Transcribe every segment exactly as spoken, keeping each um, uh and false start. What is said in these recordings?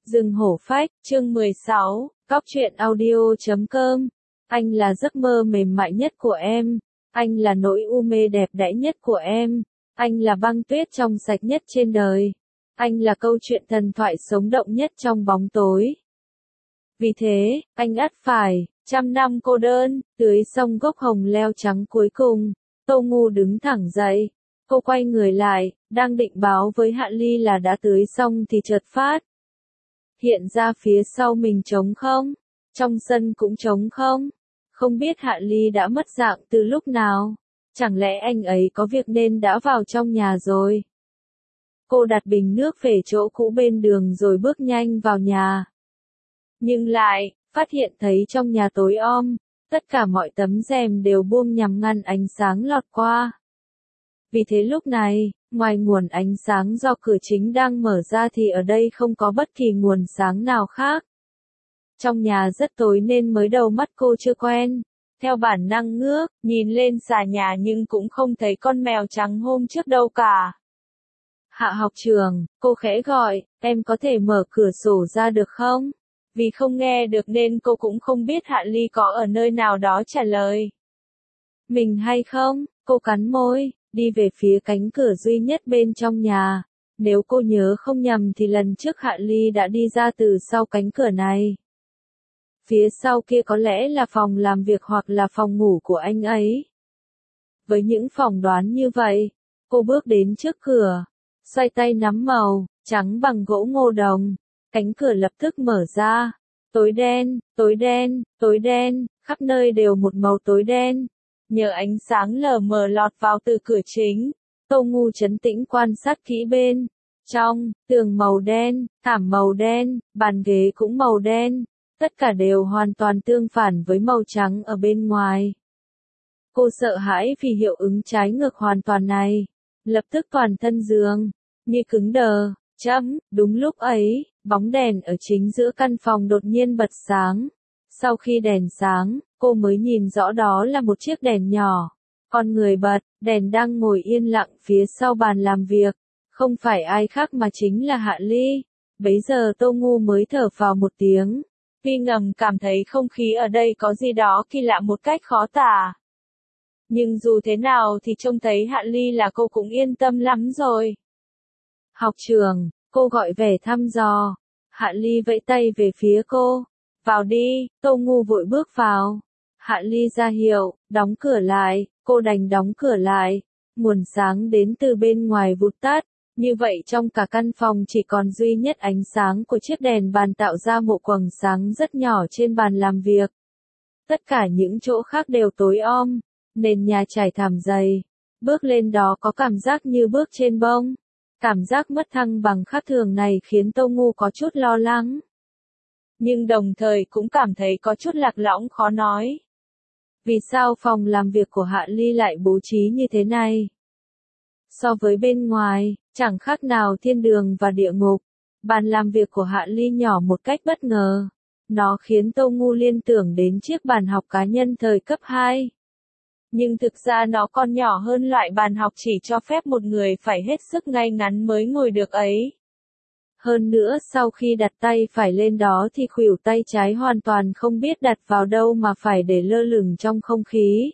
Rừng hổ phách, chương mười sáu, cóc truyện audio chấm com. Anh là giấc mơ mềm mại nhất của em. Anh là nỗi u mê đẹp đẽ nhất của em. Anh là băng tuyết trong sạch nhất trên đời. Anh là câu chuyện thần thoại sống động nhất trong bóng tối. Vì thế, anh ắt phải, trăm năm cô đơn, tưới xong gốc hồng leo trắng cuối cùng. Tô Ngu đứng thẳng dậy. Cô quay người lại, đang định báo với Hạ Ly là đã tưới xong thì chợt phát hiện ra phía sau mình trống không, trong sân cũng trống không. Không biết Hạ Ly đã mất dạng từ lúc nào, chẳng lẽ anh ấy có việc nên đã vào trong nhà rồi. Cô đặt bình nước về chỗ cũ bên đường rồi bước nhanh vào nhà. Nhưng lại, phát hiện thấy trong nhà tối om, tất cả mọi tấm rèm đều buông nhằm ngăn ánh sáng lọt qua. Vì thế lúc này, ngoài nguồn ánh sáng do cửa chính đang mở ra thì ở đây không có bất kỳ nguồn sáng nào khác. Trong nhà rất tối nên mới đầu mắt cô chưa quen. Theo bản năng ngước, nhìn lên xà nhà nhưng cũng không thấy con mèo trắng hôm trước đâu cả. Hạ học trường, cô khẽ gọi, em có thể mở cửa sổ ra được không? Vì không nghe được nên cô cũng không biết Hạ Ly có ở nơi nào đó trả lời mình hay không. Cô cắn môi, đi về phía cánh cửa duy nhất bên trong nhà. Nếu cô nhớ không nhầm thì lần trước Hạ Ly đã đi ra từ sau cánh cửa này. Phía sau kia có lẽ là phòng làm việc hoặc là phòng ngủ của anh ấy. Với những phỏng đoán như vậy, cô bước đến trước cửa, xoay tay nắm màu trắng bằng gỗ ngô đồng. Cánh cửa lập tức mở ra. Tối đen, tối đen, tối đen, khắp nơi đều một màu tối đen. Nhờ ánh sáng lờ mờ lọt vào từ cửa chính, Tô Ngu trấn tĩnh quan sát kỹ bên trong, tường màu đen, thảm màu đen, bàn ghế cũng màu đen, tất cả đều hoàn toàn tương phản với màu trắng ở bên ngoài. Cô sợ hãi vì hiệu ứng trái ngược hoàn toàn này, lập tức toàn thân giường như cứng đờ. Chấm, đúng lúc ấy, bóng đèn ở chính giữa căn phòng đột nhiên bật sáng. Sau khi đèn sáng, cô mới nhìn rõ đó là một chiếc đèn nhỏ. Con người bật, đèn đang ngồi yên lặng phía sau bàn làm việc. Không phải ai khác mà chính là Hạ Ly. Bấy giờ Tô Ngu mới thở phào một tiếng. Vì ngầm cảm thấy không khí ở đây có gì đó kỳ lạ một cách khó tả. Nhưng dù thế nào thì trông thấy Hạ Ly là cô cũng yên tâm lắm rồi. Học trường, cô gọi vẻ thăm dò. Hạ Ly vẫy tay về phía cô. Vào đi, Tô Ngu vội bước vào. Hạ Ly ra hiệu, đóng cửa lại, cô đành đóng cửa lại. Nguồn sáng đến từ bên ngoài vụt tắt. Như vậy trong cả căn phòng chỉ còn duy nhất ánh sáng của chiếc đèn bàn tạo ra một quầng sáng rất nhỏ trên bàn làm việc. Tất cả những chỗ khác đều tối om, nền nhà trải thảm dày. Bước lên đó có cảm giác như bước trên bông. Cảm giác mất thăng bằng khác thường này khiến Tô Ngu có chút lo lắng. Nhưng đồng thời cũng cảm thấy có chút lạc lõng khó nói. Vì sao phòng làm việc của Hạ Ly lại bố trí như thế này? So với bên ngoài, chẳng khác nào thiên đường và địa ngục. Bàn làm việc của Hạ Ly nhỏ một cách bất ngờ. Nó khiến Tô Ngu liên tưởng đến chiếc bàn học cá nhân thời cấp hai. Nhưng thực ra nó còn nhỏ hơn loại bàn học chỉ cho phép một người phải hết sức ngay ngắn mới ngồi được ấy. Hơn nữa sau khi đặt tay phải lên đó thì khuỷu tay trái hoàn toàn không biết đặt vào đâu mà phải để lơ lửng trong không khí.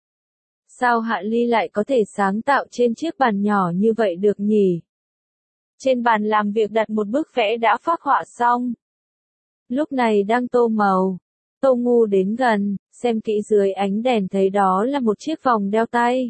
Sao Hạ Ly lại có thể sáng tạo trên chiếc bàn nhỏ như vậy được nhỉ? Trên bàn làm việc đặt một bức vẽ đã phác họa xong. Lúc này đang tô màu. Tô Ngu đến gần, xem kỹ dưới ánh đèn thấy đó là một chiếc vòng đeo tay.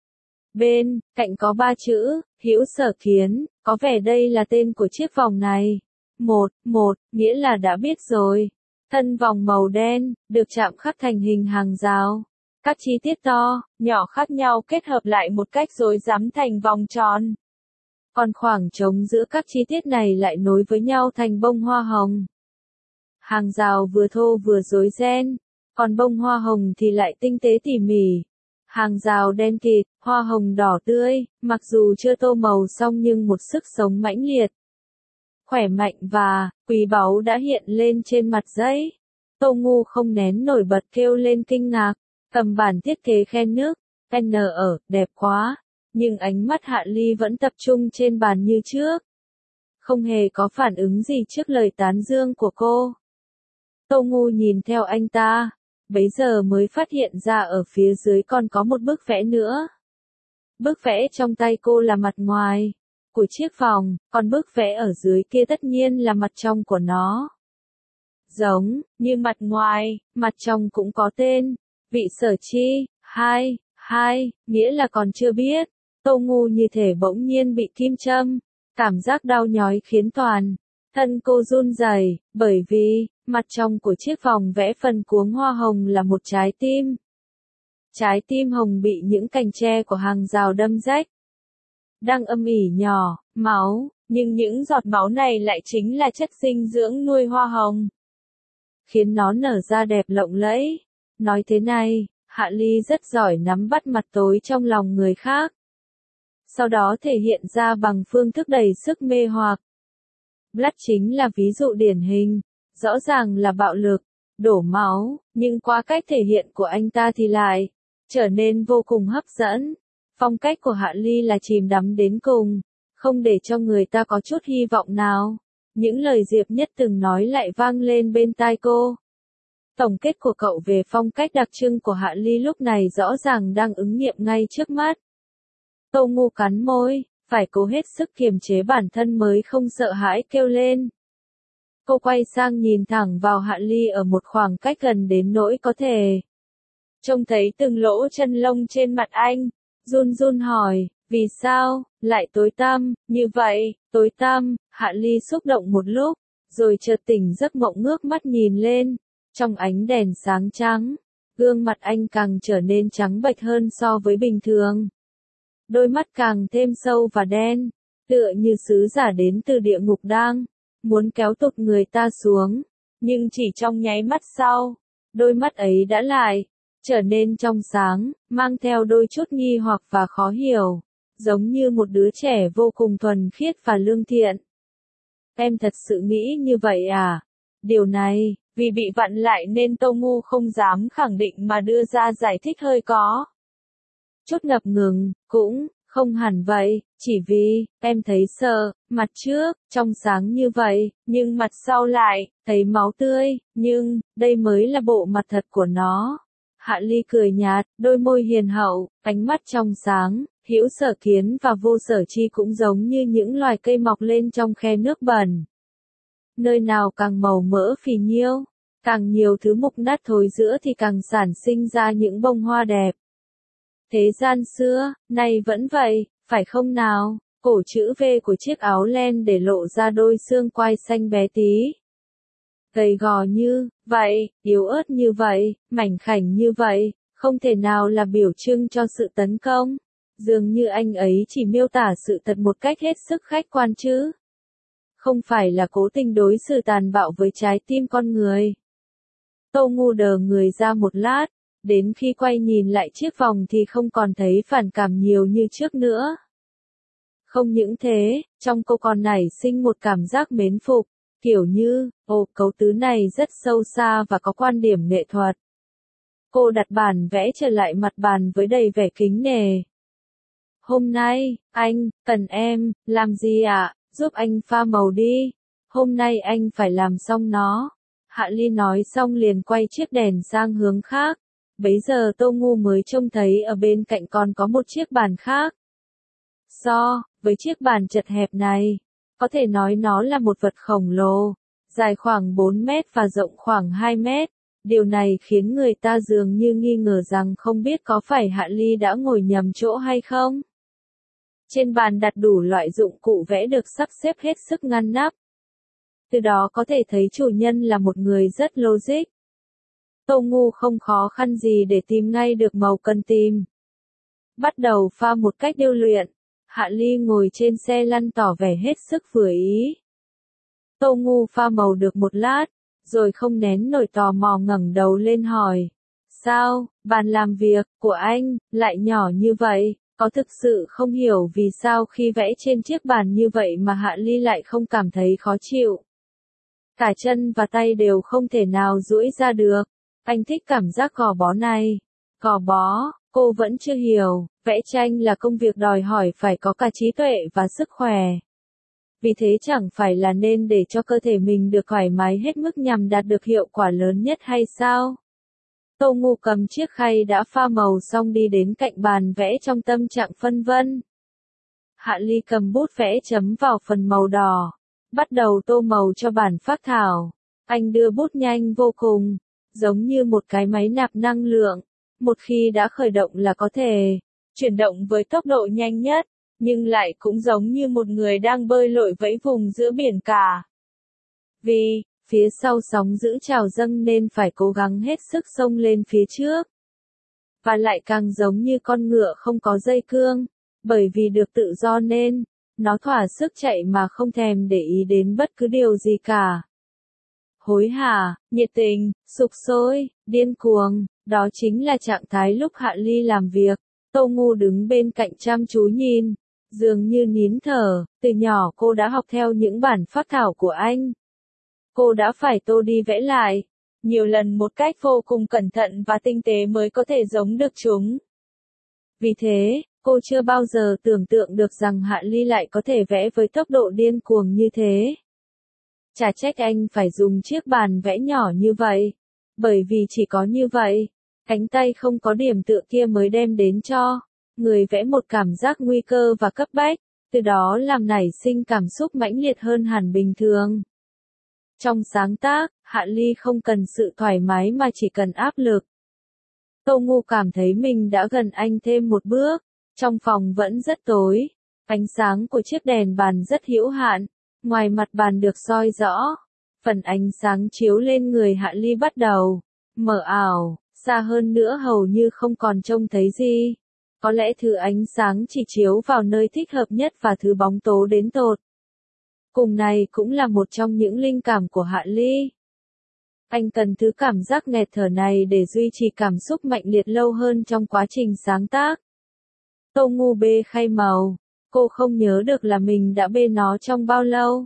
Bên cạnh có ba chữ, Hữu Sở Kiến, có vẻ đây là tên của chiếc vòng này. Một, một, nghĩa là đã biết rồi. Thân vòng màu đen, được chạm khắc thành hình hàng rào. Các chi tiết to, nhỏ khác nhau kết hợp lại một cách rối rắm thành vòng tròn. Còn khoảng trống giữa các chi tiết này lại nối với nhau thành bông hoa hồng. Hàng rào vừa thô vừa rối ren, còn bông hoa hồng thì lại tinh tế tỉ mỉ. Hàng rào đen kịt, hoa hồng đỏ tươi, mặc dù chưa tô màu xong nhưng một sức sống mãnh liệt, khỏe mạnh và quý báu đã hiện lên trên mặt giấy. Tô Ngu không nén nổi bật kêu lên kinh ngạc, cầm bản thiết kế khen nước, N ở, đẹp quá, nhưng ánh mắt Hạ Ly vẫn tập trung trên bàn như trước. không hề có phản ứng gì trước lời tán dương của cô. Tô Ngu nhìn theo anh ta, bấy giờ mới phát hiện ra ở phía dưới còn có một bức vẽ nữa. Bức vẽ trong tay cô là mặt ngoài của chiếc vòng, còn bức vẽ ở dưới kia tất nhiên là mặt trong của nó. Giống như mặt ngoài, mặt trong cũng có tên, vị sở chi, hai, hai, nghĩa là còn chưa biết. Tô Ngu như thể bỗng nhiên bị kim châm, cảm giác đau nhói khiến toàn thân cô run rẩy, bởi vì mặt trong của chiếc vòng vẽ phần cuống hoa hồng là một trái tim. Trái tim hồng bị những cành tre của hàng rào đâm rách, đang âm ỉ nhỏ máu, nhưng những giọt máu này lại chính là chất dinh dưỡng nuôi hoa hồng, khiến nó nở ra đẹp lộng lẫy. Nói thế này, Hạ Ly rất giỏi nắm bắt mặt tối trong lòng người khác, sau đó thể hiện ra bằng phương thức đầy sức mê hoặc. Blood chính là ví dụ điển hình, rõ ràng là bạo lực, đổ máu, nhưng qua cách thể hiện của anh ta thì lại trở nên vô cùng hấp dẫn. Phong cách của Hạ Ly là chìm đắm đến cùng, không để cho người ta có chút hy vọng nào. Những lời Diệp Nhất từng nói lại vang lên bên tai cô. Tổng kết của cậu về phong cách đặc trưng của Hạ Ly lúc này rõ ràng đang ứng nghiệm ngay trước mắt. Tô Ngu cắn môi, phải cố hết sức kiềm chế bản thân mới không sợ hãi kêu lên. Cô quay sang nhìn thẳng vào Hạ Ly ở một khoảng cách gần đến nỗi có thể trông thấy từng lỗ chân lông trên mặt anh, run run hỏi, vì sao lại tối tăm như vậy? Tối tăm? Hạ Ly xúc động một lúc, rồi chợt tỉnh giấc mộng ngước mắt nhìn lên, trong ánh đèn sáng trắng, gương mặt anh càng trở nên trắng bệch hơn so với bình thường. Đôi mắt càng thêm sâu và đen, tựa như sứ giả đến từ địa ngục đang muốn kéo tụt người ta xuống, nhưng chỉ trong nháy mắt sau, đôi mắt ấy đã lại trở nên trong sáng, mang theo đôi chút nghi hoặc và khó hiểu, giống như một đứa trẻ vô cùng thuần khiết và lương thiện. Em thật sự nghĩ như vậy à? Điều này, vì bị vặn lại nên Tô Ngu không dám khẳng định mà đưa ra giải thích hơi có chút ngập ngừng, cũng không hẳn vậy, chỉ vì em thấy sợ, mặt trước trong sáng như vậy, nhưng mặt sau lại thấy máu tươi, nhưng đây mới là bộ mặt thật của nó. Hạ Ly cười nhạt, đôi môi hiền hậu, ánh mắt trong sáng, hữu sở kiến và vô sở chi cũng giống như những loài cây mọc lên trong khe nước bẩn. Nơi nào càng màu mỡ phì nhiêu, càng nhiều thứ mục nát thối rữa thì càng sản sinh ra những bông hoa đẹp. Thế gian xưa, nay vẫn vậy, phải không nào? Cổ chữ V của chiếc áo len để lộ ra đôi xương quai xanh bé tí. Gầy gò như vậy, yếu ớt như vậy, mảnh khảnh như vậy, không thể nào là biểu trưng cho sự tấn công. Dường như anh ấy chỉ miêu tả sự thật một cách hết sức khách quan chứ. Không phải là cố tình đối xử tàn bạo với trái tim con người. Tô Ngu đờ người ra một lát, đến khi quay nhìn lại chiếc vòng thì không còn thấy phản cảm nhiều như trước nữa. Không những thế, trong cô còn nảy sinh một cảm giác mến phục, kiểu như, ồ, cấu tứ này rất sâu xa và có quan điểm nghệ thuật. Cô đặt bản vẽ trở lại mặt bàn với đầy vẻ kính nể. Hôm nay, anh, cần em, làm gì ạ? Giúp anh pha màu đi. Hôm nay anh phải làm xong nó. Hạ Ly nói xong liền quay chiếc đèn sang hướng khác. Bấy giờ Tô Ngu mới trông thấy ở bên cạnh còn có một chiếc bàn khác. So với chiếc bàn chật hẹp này, có thể nói nó là một vật khổng lồ, dài khoảng bốn mét và rộng khoảng hai mét. Điều này khiến người ta dường như nghi ngờ rằng không biết có phải Hạ Ly đã ngồi nhầm chỗ hay không. Trên bàn đặt đủ loại dụng cụ vẽ được sắp xếp hết sức ngăn nắp. Từ đó có thể thấy chủ nhân là một người rất logic. Tô Ngu không khó khăn gì để tìm ngay được màu cần tìm. Bắt đầu pha một cách điêu luyện. Hạ Ly ngồi trên xe lăn tỏ vẻ hết sức vừa ý. Tô Ngu pha màu được một lát, rồi không nén nổi tò mò ngẩng đầu lên hỏi. Sao, bàn làm việc của anh lại nhỏ như vậy? Có thực sự không hiểu vì sao khi vẽ trên chiếc bàn như vậy mà Hạ Ly lại không cảm thấy khó chịu. Cả chân và tay đều không thể nào duỗi ra được. Anh thích cảm giác gò bó này. Gò bó, cô vẫn chưa hiểu, vẽ tranh là công việc đòi hỏi phải có cả trí tuệ và sức khỏe. Vì thế chẳng phải là nên để cho cơ thể mình được thoải mái hết mức nhằm đạt được hiệu quả lớn nhất hay sao? Tô Ngu cầm chiếc khay đã pha màu xong đi đến cạnh bàn vẽ trong tâm trạng phân vân. Hạ Ly cầm bút vẽ chấm vào phần màu đỏ, bắt đầu tô màu cho bản phác thảo. Anh đưa bút nhanh vô cùng, giống như một cái máy nạp năng lượng, một khi đã khởi động là có thể chuyển động với tốc độ nhanh nhất, nhưng lại cũng giống như một người đang bơi lội vẫy vùng giữa biển cả. Vì, phía sau sóng dữ trào dâng nên phải cố gắng hết sức xông lên phía trước. Và lại càng giống như con ngựa không có dây cương, bởi vì được tự do nên, nó thỏa sức chạy mà không thèm để ý đến bất cứ điều gì cả. Hối hả, nhiệt tình, sục sôi, điên cuồng, đó chính là trạng thái lúc Hạ Ly làm việc. Tô Ngu đứng bên cạnh chăm chú nhìn, dường như nín thở, từ nhỏ cô đã học theo những bản phác thảo của anh. Cô đã phải tô đi vẽ lại, nhiều lần một cách vô cùng cẩn thận và tinh tế mới có thể giống được chúng. Vì thế, cô chưa bao giờ tưởng tượng được rằng Hạ Ly lại có thể vẽ với tốc độ điên cuồng như thế. Chả trách anh phải dùng chiếc bàn vẽ nhỏ như vậy. Bởi vì chỉ có như vậy, cánh tay không có điểm tựa kia mới đem đến cho người vẽ một cảm giác nguy cơ và cấp bách, từ đó làm nảy sinh cảm xúc mãnh liệt hơn hẳn bình thường. Trong sáng tác, Hạ Ly không cần sự thoải mái mà chỉ cần áp lực. Tô Ngu cảm thấy mình đã gần anh thêm một bước, trong phòng vẫn rất tối, ánh sáng của chiếc đèn bàn rất hữu hạn, ngoài mặt bàn được soi rõ, phần ánh sáng chiếu lên người Hạ Ly bắt đầu mờ ảo, xa hơn nữa hầu như không còn trông thấy gì. Có lẽ thứ ánh sáng chỉ chiếu vào nơi thích hợp nhất và thứ bóng tố đến tột cùng này cũng là một trong những linh cảm của Hạ Ly. Anh cần thứ cảm giác nghẹt thở này để duy trì cảm xúc mạnh liệt lâu hơn trong quá trình sáng tác. Tô Ngu bê khay màu, cô không nhớ được là mình đã bê nó trong bao lâu.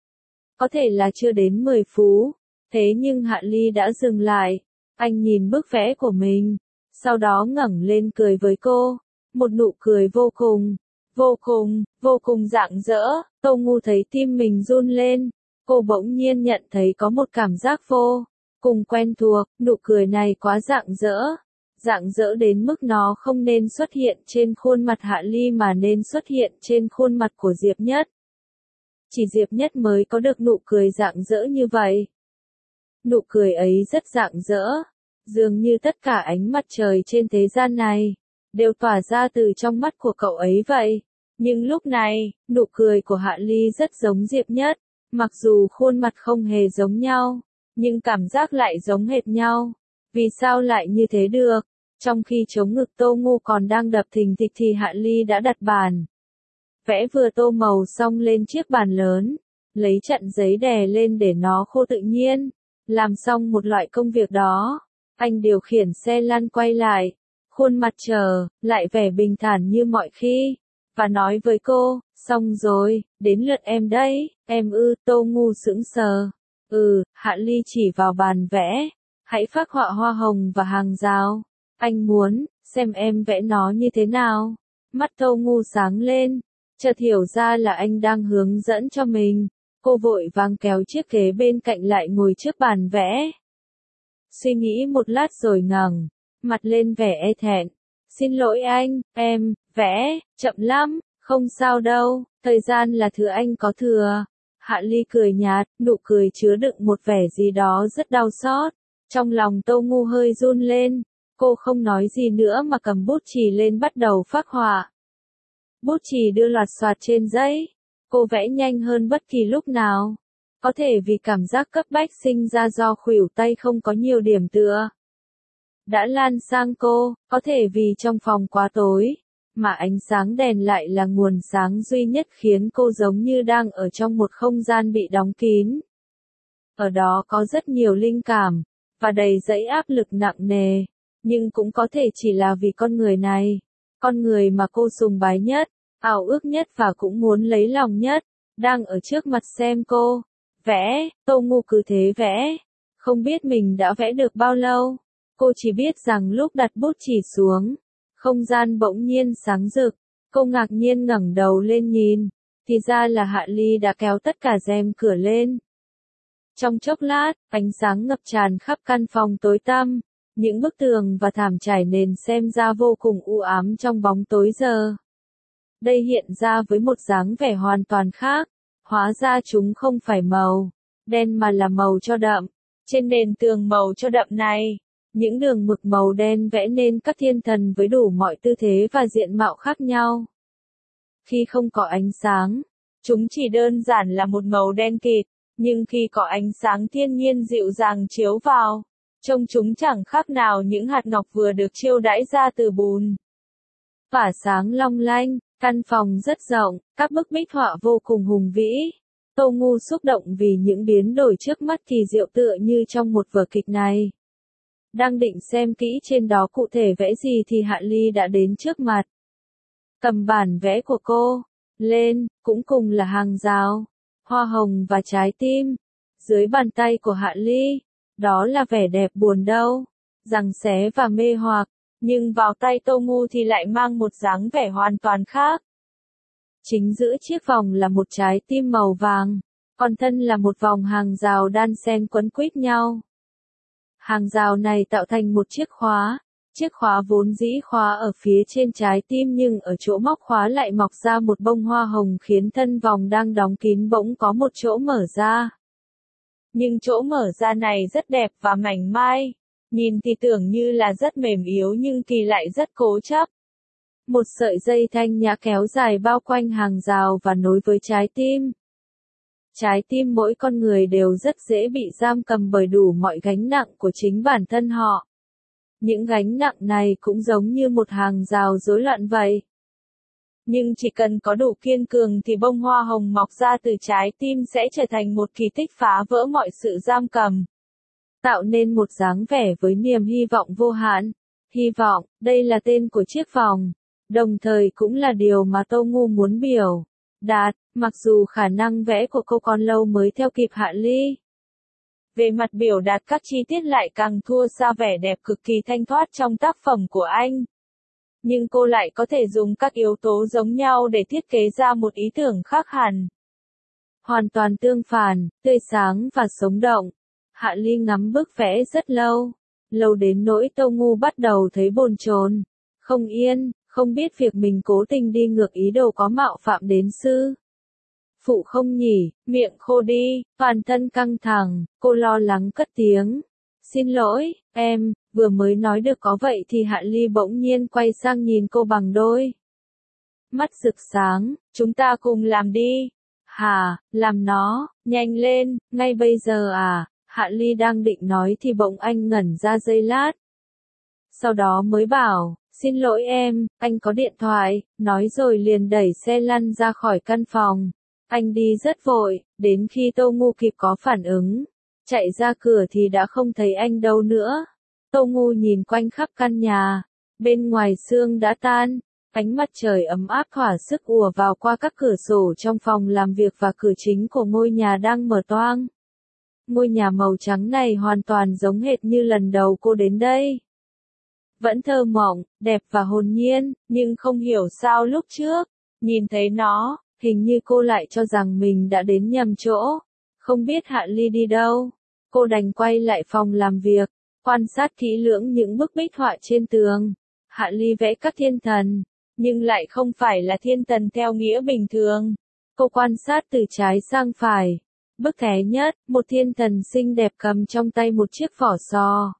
Có thể là chưa đến mười phút, thế nhưng Hạ Ly đã dừng lại. Anh nhìn bức vẽ của mình, sau đó ngẩng lên cười với cô, một nụ cười vô cùng, vô cùng, vô cùng rạng rỡ. Tô Ngu thấy tim mình run lên, cô bỗng nhiên nhận thấy có một cảm giác vô cùng quen thuộc, nụ cười này quá rạng rỡ, rạng rỡ đến mức nó không nên xuất hiện trên khuôn mặt Hạ Ly mà nên xuất hiện trên khuôn mặt của Diệp Nhất. Chỉ Diệp Nhất mới có được nụ cười rạng rỡ như vậy. Nụ cười ấy rất rạng rỡ, dường như tất cả ánh mặt trời trên thế gian này đều tỏa ra từ trong mắt của cậu ấy vậy. Nhưng lúc này, nụ cười của Hạ Ly rất giống Diệp Nhất, mặc dù khuôn mặt không hề giống nhau, nhưng cảm giác lại giống hệt nhau. Vì sao lại như thế được? Trong khi chống ngực Tô Ngu còn đang đập thình thịch thì Hạ Ly đã đặt bàn vẽ vừa tô màu xong lên chiếc bàn lớn, lấy chặn giấy đè lên để nó khô tự nhiên. Làm xong một loại công việc đó, anh điều khiển xe lăn quay lại, khuôn mặt trở lại vẻ bình thản như mọi khi, và nói với cô, xong rồi, đến lượt em đấy. Em ư? Tô Ngu sững sờ. Ừ, Hạ Ly chỉ vào bàn vẽ, hãy phác họa hoa hồng và hàng rào. Anh muốn xem em vẽ nó như thế nào. Mắt Tô Ngu sáng lên, chợt hiểu ra là anh đang hướng dẫn cho mình. Cô vội vàng kéo chiếc ghế bên cạnh lại ngồi trước bàn vẽ. Suy nghĩ một lát rồi ngẩng mặt lên vẻ e thẹn. Xin lỗi anh, em vẽ chậm lắm. Không sao đâu, thời gian là thứ anh có thừa. Hạ Ly cười nhạt, nụ cười chứa đựng một vẻ gì đó rất đau xót. Trong lòng Tô Ngu hơi run lên, cô không nói gì nữa mà cầm bút chì lên bắt đầu phác họa. Bút chì đưa loạt xoạt trên giấy, cô vẽ nhanh hơn bất kỳ lúc nào. Có thể vì cảm giác cấp bách sinh ra do khuỷu tay không có nhiều điểm tựa đã lan sang cô, có thể vì trong phòng quá tối, mà ánh sáng đèn lại là nguồn sáng duy nhất khiến cô giống như đang ở trong một không gian bị đóng kín. Ở đó có rất nhiều linh cảm, và đầy dẫy áp lực nặng nề, nhưng cũng có thể chỉ là vì con người này, con người mà cô sùng bái nhất, ao ước nhất và cũng muốn lấy lòng nhất, đang ở trước mặt xem cô vẽ. Tô Ngu cứ thế vẽ, không biết mình đã vẽ được bao lâu. Cô chỉ biết rằng lúc đặt bút chì xuống, không gian bỗng nhiên sáng rực, cô ngạc nhiên ngẩng đầu lên nhìn, thì ra là Hạ Ly đã kéo tất cả rèm cửa lên. Trong chốc lát, ánh sáng ngập tràn khắp căn phòng tối tăm, những bức tường và thảm trải nền xem ra vô cùng u ám trong bóng tối giờ. Đây hiện ra với một dáng vẻ hoàn toàn khác, hóa ra chúng không phải màu đen mà là màu cho đậm. Trên nền tường màu cho đậm này, những đường mực màu đen vẽ nên các thiên thần với đủ mọi tư thế và diện mạo khác nhau. Khi không có ánh sáng, chúng chỉ đơn giản là một màu đen kịt, nhưng khi có ánh sáng thiên nhiên dịu dàng chiếu vào, trông chúng chẳng khác nào những hạt ngọc vừa được chiêu đãi ra từ bùn. Tỏa sáng long lanh, căn phòng rất rộng, các bức bích họa vô cùng hùng vĩ. Tô Ngu xúc động vì những biến đổi trước mắt kỳ diệu tựa như trong một vở kịch này. Đang định xem kỹ trên đó cụ thể vẽ gì thì Hạ Ly đã đến trước mặt. Cầm bản vẽ của cô lên, cũng cùng là hàng rào, hoa hồng và trái tim. Dưới bàn tay của Hạ Ly, đó là vẻ đẹp buồn đau, giằng xé và mê hoặc, nhưng vào tay Tô Ngu thì lại mang một dáng vẻ hoàn toàn khác. Chính giữa chiếc vòng là một trái tim màu vàng, còn thân là một vòng hàng rào đan xen quấn quýt nhau. Hàng rào này tạo thành một chiếc khóa, chiếc khóa vốn dĩ khóa ở phía trên trái tim nhưng ở chỗ móc khóa lại mọc ra một bông hoa hồng khiến thân vòng đang đóng kín bỗng có một chỗ mở ra. Nhưng chỗ mở ra này rất đẹp và mảnh mai, nhìn thì tưởng như là rất mềm yếu nhưng kỳ lại rất cố chấp. Một sợi dây thanh nhã kéo dài bao quanh hàng rào và nối với trái tim. Trái tim mỗi con người đều rất dễ bị giam cầm bởi đủ mọi gánh nặng của chính bản thân họ. Những gánh nặng này cũng giống như một hàng rào rối loạn vậy. Nhưng chỉ cần có đủ kiên cường thì bông hoa hồng mọc ra từ trái tim sẽ trở thành một kỳ tích phá vỡ mọi sự giam cầm. Tạo nên một dáng vẻ với niềm hy vọng vô hạn. Hy vọng, đây là tên của chiếc vòng. Đồng thời cũng là điều mà Tô Ngu muốn biểu đạt, mặc dù khả năng vẽ của cô còn lâu mới theo kịp Hạ Ly. Về mặt biểu đạt các chi tiết lại càng thua xa vẻ đẹp cực kỳ thanh thoát trong tác phẩm của anh. Nhưng cô lại có thể dùng các yếu tố giống nhau để thiết kế ra một ý tưởng khác hẳn. Hoàn toàn tương phản, tươi sáng và sống động. Hạ Ly ngắm bức vẽ rất lâu, lâu đến nỗi Tô Ngu bắt đầu thấy bồn chồn, không yên, không biết việc mình cố tình đi ngược ý đồ có mạo phạm đến sư phụ không nhỉ, miệng khô đi, toàn thân căng thẳng, cô lo lắng cất tiếng. Xin lỗi, em, vừa mới nói được có vậy thì Hạ Ly bỗng nhiên quay sang nhìn cô bằng đôi mắt rực sáng, chúng ta cùng làm đi. Hà, làm nó, nhanh lên, ngay bây giờ à, Hạ Ly đang định nói thì bỗng anh ngẩn ra giây lát. Sau đó mới bảo, xin lỗi em, anh có điện thoại, nói rồi liền đẩy xe lăn ra khỏi căn phòng. Anh đi rất vội, đến khi Tô Ngu kịp có phản ứng, chạy ra cửa thì đã không thấy anh đâu nữa. Tô Ngu nhìn quanh khắp căn nhà, bên ngoài sương đã tan, ánh mặt trời ấm áp thỏa sức ùa vào qua các cửa sổ trong phòng làm việc và cửa chính của ngôi nhà đang mở toang. Ngôi nhà màu trắng này hoàn toàn giống hệt như lần đầu cô đến đây. Vẫn thơ mộng, đẹp và hồn nhiên, nhưng không hiểu sao lúc trước, nhìn thấy nó, hình như cô lại cho rằng mình đã đến nhầm chỗ. Không biết Hạ Ly đi đâu. Cô đành quay lại phòng làm việc, quan sát kỹ lưỡng những bức bích họa trên tường. Hạ Ly vẽ các thiên thần, nhưng lại không phải là thiên thần theo nghĩa bình thường. Cô quan sát từ trái sang phải. Bức thứ nhất, một thiên thần xinh đẹp cầm trong tay một chiếc vỏ sò.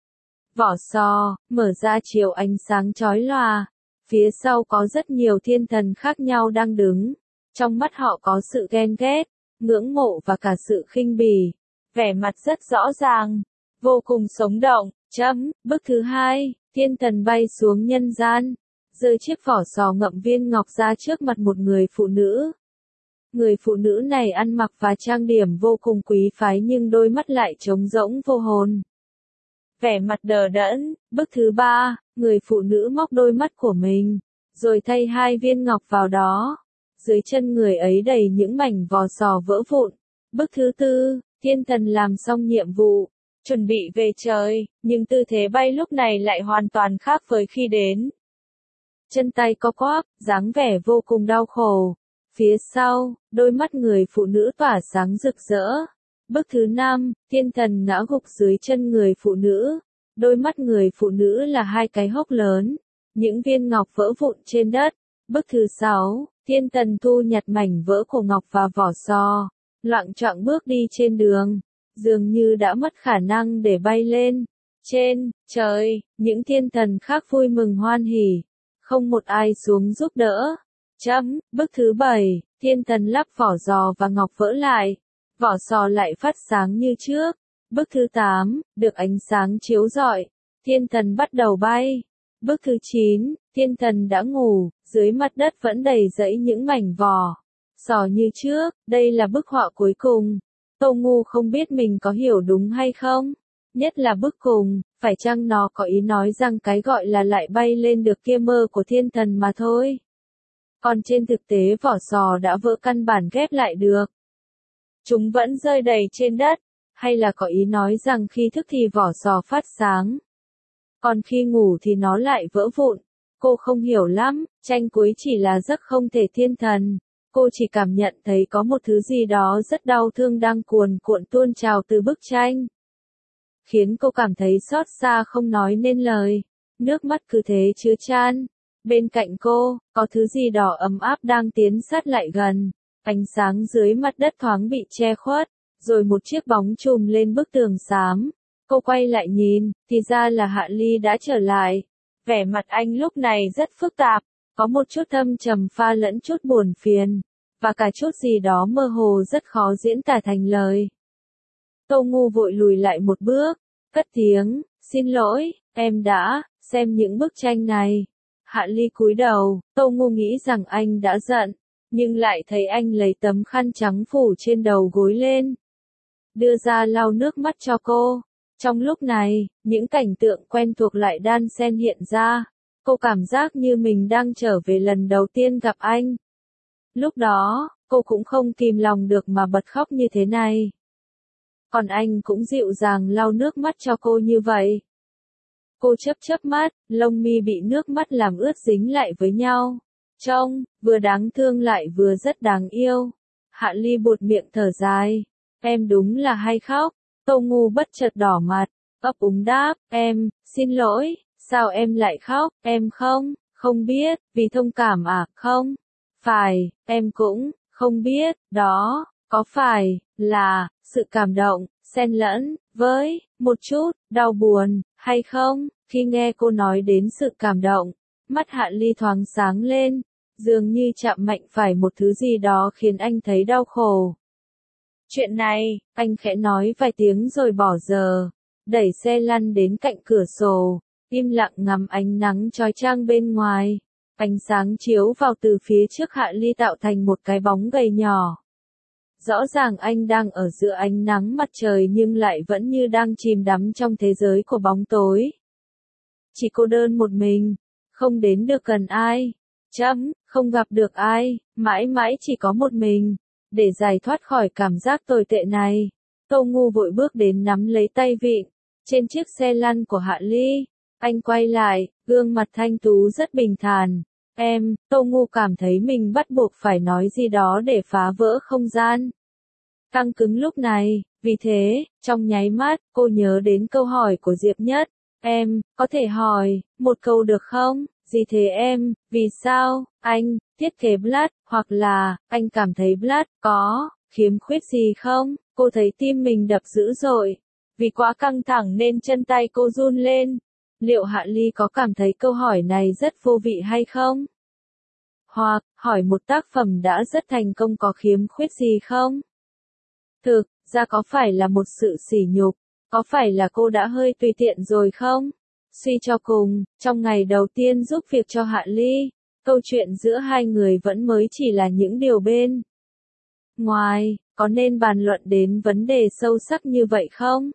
Vỏ sò, mở ra chiếu ánh sáng chói lòa. Phía sau có rất nhiều thiên thần khác nhau đang đứng. Trong mắt họ có sự ghen ghét, ngưỡng mộ và cả sự khinh bỉ. Vẻ mặt rất rõ ràng, vô cùng sống động. Chấm, bức thứ hai, thiên thần bay xuống nhân gian, rơi chiếc vỏ sò ngậm viên ngọc ra trước mặt một người phụ nữ. Người phụ nữ này ăn mặc và trang điểm vô cùng quý phái nhưng đôi mắt lại trống rỗng vô hồn. Vẻ mặt đờ đẫn. Bức thứ ba, người phụ nữ móc đôi mắt của mình, rồi thay hai viên ngọc vào đó. Dưới chân người ấy đầy những mảnh vỏ sò vỡ vụn. Bức thứ tư, thiên thần làm xong nhiệm vụ, chuẩn bị về trời, nhưng tư thế bay lúc này lại hoàn toàn khác với khi đến. Chân tay co quắp, dáng vẻ vô cùng đau khổ. Phía sau, đôi mắt người phụ nữ tỏa sáng rực rỡ. Bức thứ năm, thiên thần ngã gục dưới chân người phụ nữ. Đôi mắt người phụ nữ là hai cái hốc lớn, những viên ngọc vỡ vụn trên đất. Bức thứ sáu, thiên thần thu nhặt mảnh vỡ của ngọc và vỏ sò, loạng choạng bước đi trên đường, dường như đã mất khả năng để bay lên. Trên trời, những thiên thần khác vui mừng hoan hỉ, không một ai xuống giúp đỡ. Chấm, bức thứ bảy, thiên thần lắp vỏ sò và ngọc vỡ lại, vỏ sò lại phát sáng như trước. Bức thứ tám, được ánh sáng chiếu rọi, thiên thần bắt đầu bay. Bức thứ chín, thiên thần đã ngủ, dưới mặt đất vẫn đầy rẫy những mảnh vỏ sò như trước. Đây là bức họa cuối cùng. Tô Ngu không biết mình có hiểu đúng hay không. Nhất là bức cùng, phải chăng nó có ý nói rằng cái gọi là lại bay lên được kia mơ của thiên thần mà thôi. Còn trên thực tế vỏ sò đã vỡ căn bản ghép lại được. Chúng vẫn rơi đầy trên đất, hay là có ý nói rằng khi thức thì vỏ sò phát sáng, còn khi ngủ thì nó lại vỡ vụn. Cô không hiểu lắm, tranh cuối chỉ là giấc không thể thiên thần. Cô chỉ cảm nhận thấy có một thứ gì đó rất đau thương đang cuồn cuộn tuôn trào từ bức tranh, khiến cô cảm thấy xót xa không nói nên lời. Nước mắt cứ thế chứa chan. Bên cạnh cô, có thứ gì đó ấm áp đang tiến sát lại gần. Ánh sáng dưới mặt đất thoáng bị che khuất, rồi một chiếc bóng chùm lên bức tường xám. Cô quay lại nhìn, thì ra là Hạ Ly đã trở lại. Vẻ mặt anh lúc này rất phức tạp, có một chút thâm trầm pha lẫn chút buồn phiền, và cả chút gì đó mơ hồ rất khó diễn tả thành lời. Tô Ngu vội lùi lại một bước, cất tiếng, xin lỗi, em đã xem những bức tranh này. Hạ Ly cúi đầu, Tô Ngu nghĩ rằng anh đã giận, nhưng lại thấy anh lấy tấm khăn trắng phủ trên đầu gối lên, đưa ra lau nước mắt cho cô. Trong lúc này, những cảnh tượng quen thuộc lại đan xen hiện ra. Cô cảm giác như mình đang trở về lần đầu tiên gặp anh. Lúc đó, cô cũng không kìm lòng được mà bật khóc như thế này. Còn anh cũng dịu dàng lau nước mắt cho cô như vậy. Cô chớp chớp mắt, lông mi bị nước mắt làm ướt dính lại với nhau. Trông, vừa đáng thương lại vừa rất đáng yêu. Hạ Ly buột miệng thở dài. Em đúng là hay khóc. Tô Ngu bất chợt đỏ mặt, ấp úng đáp, em, xin lỗi, sao em lại khóc, em không, không biết, vì thông cảm à, không, phải, em cũng, không biết, đó, có phải, là, sự cảm động, xen lẫn, với, một chút, đau buồn, hay không? Khi nghe cô nói đến sự cảm động, mắt Hạ Ly thoáng sáng lên, dường như chạm mạnh phải một thứ gì đó khiến anh thấy đau khổ. Chuyện này, anh khẽ nói vài tiếng rồi bỏ giờ, đẩy xe lăn đến cạnh cửa sổ, im lặng ngắm ánh nắng chói chang bên ngoài. Ánh sáng chiếu vào từ phía trước Hạ Ly tạo thành một cái bóng gầy nhỏ. Rõ ràng anh đang ở giữa ánh nắng mặt trời nhưng lại vẫn như đang chìm đắm trong thế giới của bóng tối. Chỉ cô đơn một mình, không đến được gần ai, chấm, không gặp được ai, mãi mãi chỉ có một mình. Để giải thoát khỏi cảm giác tồi tệ này, Tô Ngu vội bước đến nắm lấy tay vịn trên chiếc xe lăn của Hạ Ly. Anh quay lại, gương mặt thanh tú rất bình thản. Em, Tô Ngu cảm thấy mình bắt buộc phải nói gì đó để phá vỡ không gian căng cứng lúc này. Vì thế, trong nháy mắt, cô nhớ đến câu hỏi của Diệp Nhất. Em, có thể hỏi một câu được không? Gì thế em, vì sao, anh, thiết kế Blood, hoặc là, anh cảm thấy Blood, có, khiếm khuyết gì không? Cô thấy tim mình đập dữ dội. Vì quá căng thẳng nên chân tay cô run lên. Liệu Hạ Ly có cảm thấy câu hỏi này rất vô vị hay không? Hoặc, hỏi một tác phẩm đã rất thành công có khiếm khuyết gì không? Thực ra có phải là một sự sỉ nhục? Có phải là cô đã hơi tùy tiện rồi không? Suy cho cùng, trong ngày đầu tiên giúp việc cho Hạ Ly, câu chuyện giữa hai người vẫn mới chỉ là những điều bên ngoài, có nên bàn luận đến vấn đề sâu sắc như vậy không?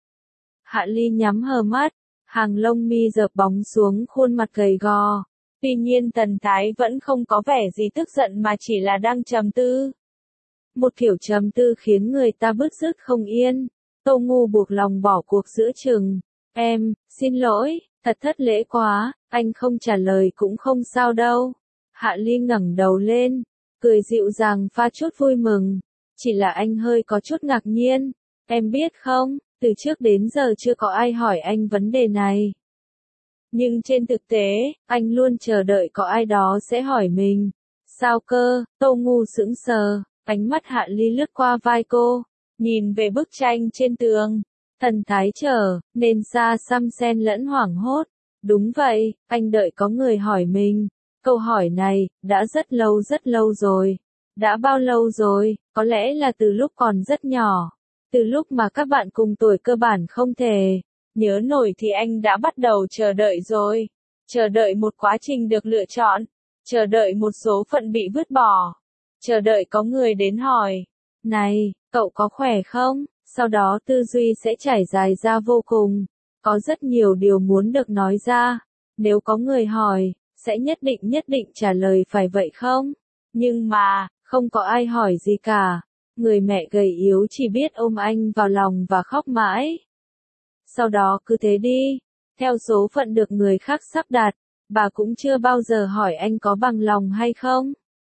Hạ Ly nhắm hờ mắt, hàng lông mi dợp bóng xuống khuôn mặt gầy gò. Tuy nhiên thần thái vẫn không có vẻ gì tức giận mà chỉ là đang trầm tư. Một kiểu trầm tư khiến người ta bứt rứt không yên. Tô Ngu buộc lòng bỏ cuộc giữa chừng. Em, xin lỗi, thật thất lễ quá, anh không trả lời cũng không sao đâu. Hạ Ly ngẩng đầu lên, cười dịu dàng pha chút vui mừng. Chỉ là anh hơi có chút ngạc nhiên. Em biết không, từ trước đến giờ chưa có ai hỏi anh vấn đề này. Nhưng trên thực tế, anh luôn chờ đợi có ai đó sẽ hỏi mình. Sao cơ? Tô Ngu sững sờ, ánh mắt Hạ Ly lướt qua vai cô, nhìn về bức tranh trên tường. Thần thái trở nên xa xăm xen lẫn hoảng hốt. Đúng vậy, anh đợi có người hỏi mình. Câu hỏi này, đã rất lâu rất lâu rồi. Đã bao lâu rồi, có lẽ là từ lúc còn rất nhỏ. Từ lúc mà các bạn cùng tuổi cơ bản không thể nhớ nổi thì anh đã bắt đầu chờ đợi rồi. Chờ đợi một quá trình được lựa chọn. Chờ đợi một số phận bị vứt bỏ. Chờ đợi có người đến hỏi. Này, cậu có khỏe không? Sau đó tư duy sẽ trải dài ra vô cùng. Có rất nhiều điều muốn được nói ra. Nếu có người hỏi, sẽ nhất định nhất định trả lời phải vậy không? Nhưng mà, không có ai hỏi gì cả. Người mẹ gầy yếu chỉ biết ôm anh vào lòng và khóc mãi. Sau đó cứ thế đi. Theo số phận được người khác sắp đặt, bà cũng chưa bao giờ hỏi anh có bằng lòng hay không.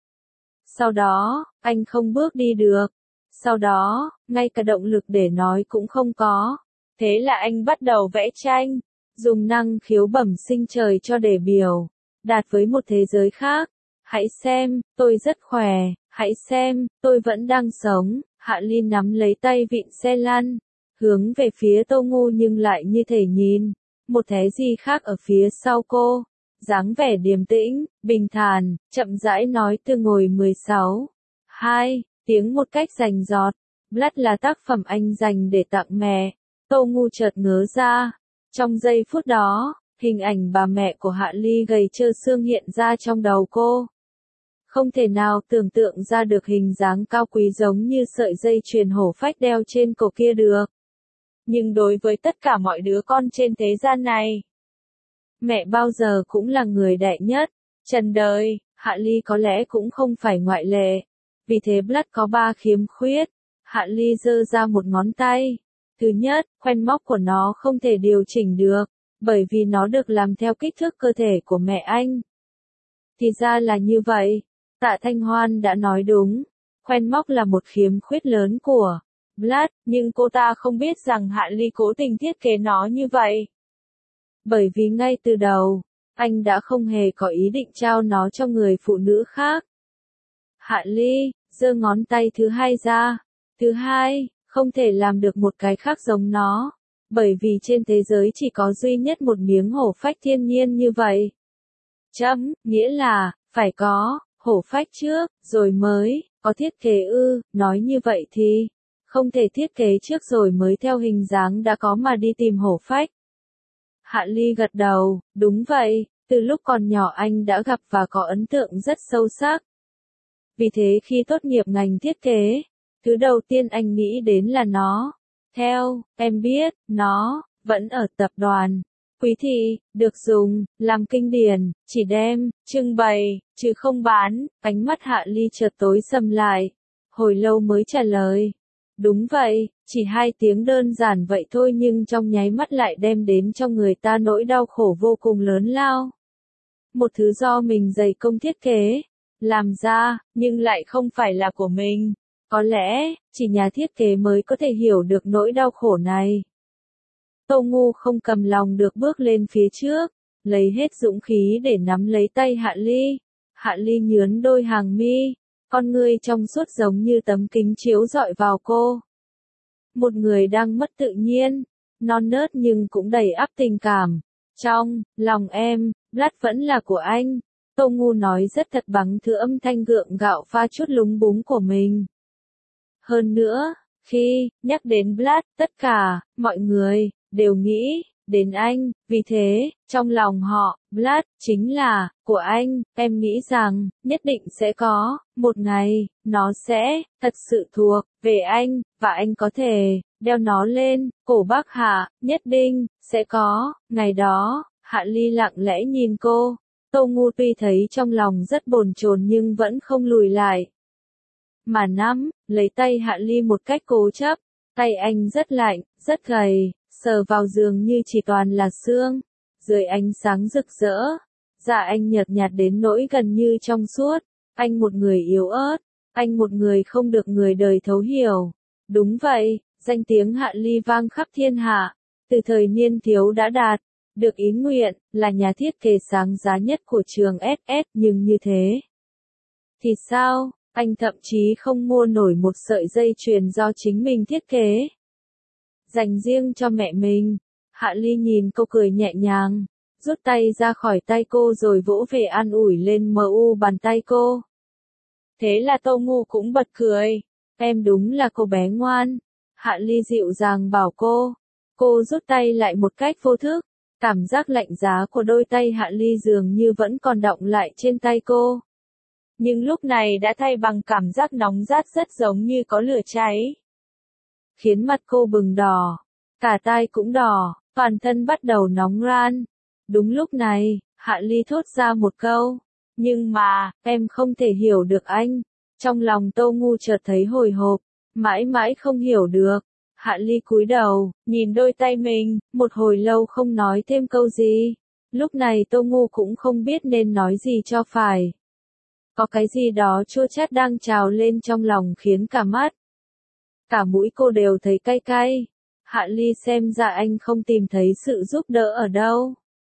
Sau đó, anh không bước đi được. Sau đó, ngay cả động lực để nói cũng không có. Thế là anh bắt đầu vẽ tranh, dùng năng khiếu bẩm sinh trời cho để biểu đạt với một thế giới khác. Hãy xem, tôi rất khỏe, hãy xem, tôi vẫn đang sống. Hạ Ly nắm lấy tay vịn xe lăn, hướng về phía Tô Ngu nhưng lại như thể nhìn một thế gì khác ở phía sau cô. Dáng vẻ điềm tĩnh, bình thản, chậm rãi nói từ ngồi mười sáu. hai, tiếng một cách rành rọt. Blood là tác phẩm anh dành để tặng mẹ. Tô Ngu chợt ngớ ra. Trong giây phút đó, hình ảnh bà mẹ của Hạ Ly gầy trơ xương hiện ra trong đầu cô. Không thể nào tưởng tượng ra được hình dáng cao quý giống như sợi dây chuyền hổ phách đeo trên cổ kia được. Nhưng đối với tất cả mọi đứa con trên thế gian này, mẹ bao giờ cũng là người đệ nhất. Trần đời, Hạ Ly có lẽ cũng không phải ngoại lệ. Vì thế Blood có ba khiếm khuyết. Hạ Ly giơ ra một ngón tay. Thứ nhất, khoen móc của nó không thể điều chỉnh được, bởi vì nó được làm theo kích thước cơ thể của mẹ anh. Thì ra là như vậy. Tạ Thanh Hoan đã nói đúng. Khoen móc là một khiếm khuyết lớn của Blood, nhưng cô ta không biết rằng Hạ Ly cố tình thiết kế nó như vậy. Bởi vì ngay từ đầu, anh đã không hề có ý định trao nó cho người phụ nữ khác. Hạ Ly, giơ ngón tay thứ hai ra. Thứ hai, không thể làm được một cái khác giống nó. Bởi vì trên thế giới chỉ có duy nhất một miếng hổ phách thiên nhiên như vậy. Chấm, nghĩa là, phải có hổ phách trước, rồi mới có thiết kế ư. Nói như vậy thì, không thể thiết kế trước rồi mới theo hình dáng đã có mà đi tìm hổ phách. Hạ Ly gật đầu, đúng vậy, từ lúc còn nhỏ anh đã gặp và có ấn tượng rất sâu sắc. Vì thế khi tốt nghiệp ngành thiết kế, thứ đầu tiên anh nghĩ đến là nó. Theo, em biết, nó vẫn ở tập đoàn Quý Thị, được dùng làm kinh điển, chỉ đem trưng bày, chứ không bán. Ánh mắt Hạ Ly chợt tối sầm lại, hồi lâu mới trả lời. Đúng vậy, chỉ hai tiếng đơn giản vậy thôi nhưng trong nháy mắt lại đem đến cho người ta nỗi đau khổ vô cùng lớn lao. Một thứ do mình dày công thiết kế, làm ra, nhưng lại không phải là của mình. Có lẽ, chỉ nhà thiết kế mới có thể hiểu được nỗi đau khổ này. Tô Ngu không cầm lòng được bước lên phía trước, lấy hết dũng khí để nắm lấy tay Hạ Ly. Hạ Ly nhướn đôi hàng mi, con ngươi trong suốt giống như tấm kính chiếu rọi vào cô. Một người đang mất tự nhiên, non nớt nhưng cũng đầy ắp tình cảm. Trong lòng em, Blood vẫn là của anh. Tô Ngu nói rất thật bằng thứ âm thanh gượng gạo pha chút lúng búng của mình. Hơn nữa, khi nhắc đến Blood, tất cả mọi người đều nghĩ đến anh, vì thế, trong lòng họ, Blood chính là của anh. Em nghĩ rằng, nhất định sẽ có một ngày, nó sẽ thật sự thuộc về anh, và anh có thể đeo nó lên cổ bác Hạ. Nhất định sẽ có ngày đó. Hạ Ly lặng lẽ nhìn cô. Tô Ngu tuy thấy trong lòng rất bồn chồn nhưng vẫn không lùi lại, mà nắm lấy tay Hạ Ly một cách cố chấp. Tay anh rất lạnh, rất gầy, sờ vào giường như chỉ toàn là xương. Dưới ánh sáng rực rỡ, da anh nhợt nhạt đến nỗi gần như trong suốt. Anh một người yếu ớt, anh một người không được người đời thấu hiểu. Đúng vậy, danh tiếng Hạ Ly vang khắp thiên hạ, từ thời niên thiếu đã đạt, được ý nguyện, là nhà thiết kế sáng giá nhất của trường ét ét, nhưng như thế. Thì sao, anh thậm chí không mua nổi một sợi dây chuyền do chính mình thiết kế. Dành riêng cho mẹ mình. Hạ Ly nhìn cô cười nhẹ nhàng, rút tay ra khỏi tay cô rồi vỗ về an ủi lên mu bàn tay cô. Thế là Tô Ngu cũng bật cười. Em đúng là cô bé ngoan. Hạ Ly dịu dàng bảo cô. Cô rút tay lại một cách vô thức. Cảm giác lạnh giá của đôi tay Hạ Ly dường như vẫn còn đọng lại trên tay cô. Nhưng lúc này đã thay bằng cảm giác nóng rát rất giống như có lửa cháy. Khiến mặt cô bừng đỏ. Cả tai cũng đỏ, toàn thân bắt đầu nóng ran. Đúng lúc này, Hạ Ly thốt ra một câu. Nhưng mà, em không thể hiểu được anh. Trong lòng Tô Ngu chợt thấy hồi hộp, mãi mãi không hiểu được. Hạ Ly cúi đầu, nhìn đôi tay mình, một hồi lâu không nói thêm câu gì. Lúc này Tô Ngu cũng không biết nên nói gì cho phải. Có cái gì đó chua chát đang trào lên trong lòng khiến cả mắt, cả mũi cô đều thấy cay cay. Hạ Ly xem ra anh không tìm thấy sự giúp đỡ ở đâu.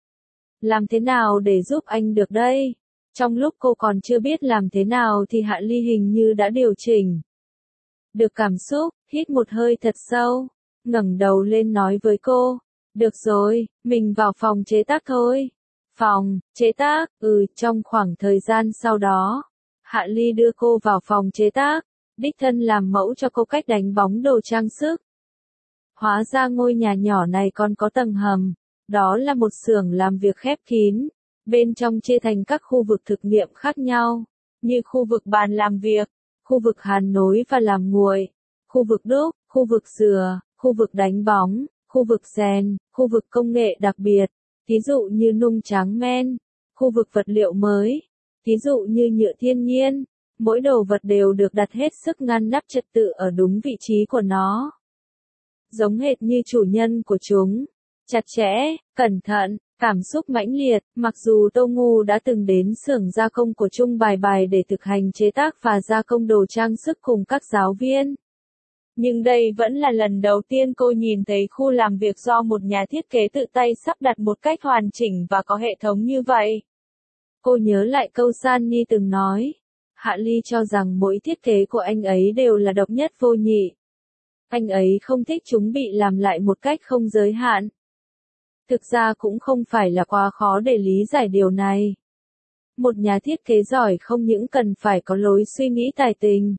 Làm thế nào để giúp anh được đây? Trong lúc cô còn chưa biết làm thế nào thì Hạ Ly hình như đã điều chỉnh được cảm xúc, hít một hơi thật sâu, ngẩng đầu lên nói với cô. Được rồi, mình vào phòng chế tác thôi. Phòng, chế tác, ừ, trong khoảng thời gian sau đó, Hạ Ly đưa cô vào phòng chế tác, đích thân làm mẫu cho cô cách đánh bóng đồ trang sức. Hóa ra ngôi nhà nhỏ này còn có tầng hầm, đó là một xưởng làm việc khép kín, bên trong chia thành các khu vực thực nghiệm khác nhau, như khu vực bàn làm việc, khu vực hàn nối và làm nguội, khu vực đúc, khu vực rửa, khu vực đánh bóng, khu vực rèn, khu vực công nghệ đặc biệt, thí dụ như nung tráng men, khu vực vật liệu mới, thí dụ như nhựa thiên nhiên. Mỗi đồ vật đều được đặt hết sức ngăn nắp trật tự ở đúng vị trí của nó. Giống hệt như chủ nhân của chúng. Chặt chẽ, cẩn thận, cảm xúc mãnh liệt. Mặc dù Tô Ngu đã từng đến xưởng gia công của Trung Bài Bài để thực hành chế tác và gia công đồ trang sức cùng các giáo viên, nhưng đây vẫn là lần đầu tiên cô nhìn thấy khu làm việc do một nhà thiết kế tự tay sắp đặt một cách hoàn chỉnh và có hệ thống như vậy. Cô nhớ lại câu Sunny từng nói. Hạ Ly cho rằng mỗi thiết kế của anh ấy đều là độc nhất vô nhị. Anh ấy không thích chúng bị làm lại một cách không giới hạn. Thực ra cũng không phải là quá khó để lý giải điều này. Một nhà thiết kế giỏi không những cần phải có lối suy nghĩ tài tình,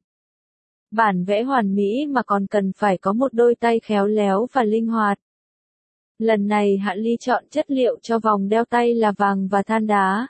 bản vẽ hoàn mỹ mà còn cần phải có một đôi tay khéo léo và linh hoạt. Lần này Hạ Ly chọn chất liệu cho vòng đeo tay là vàng và than đá.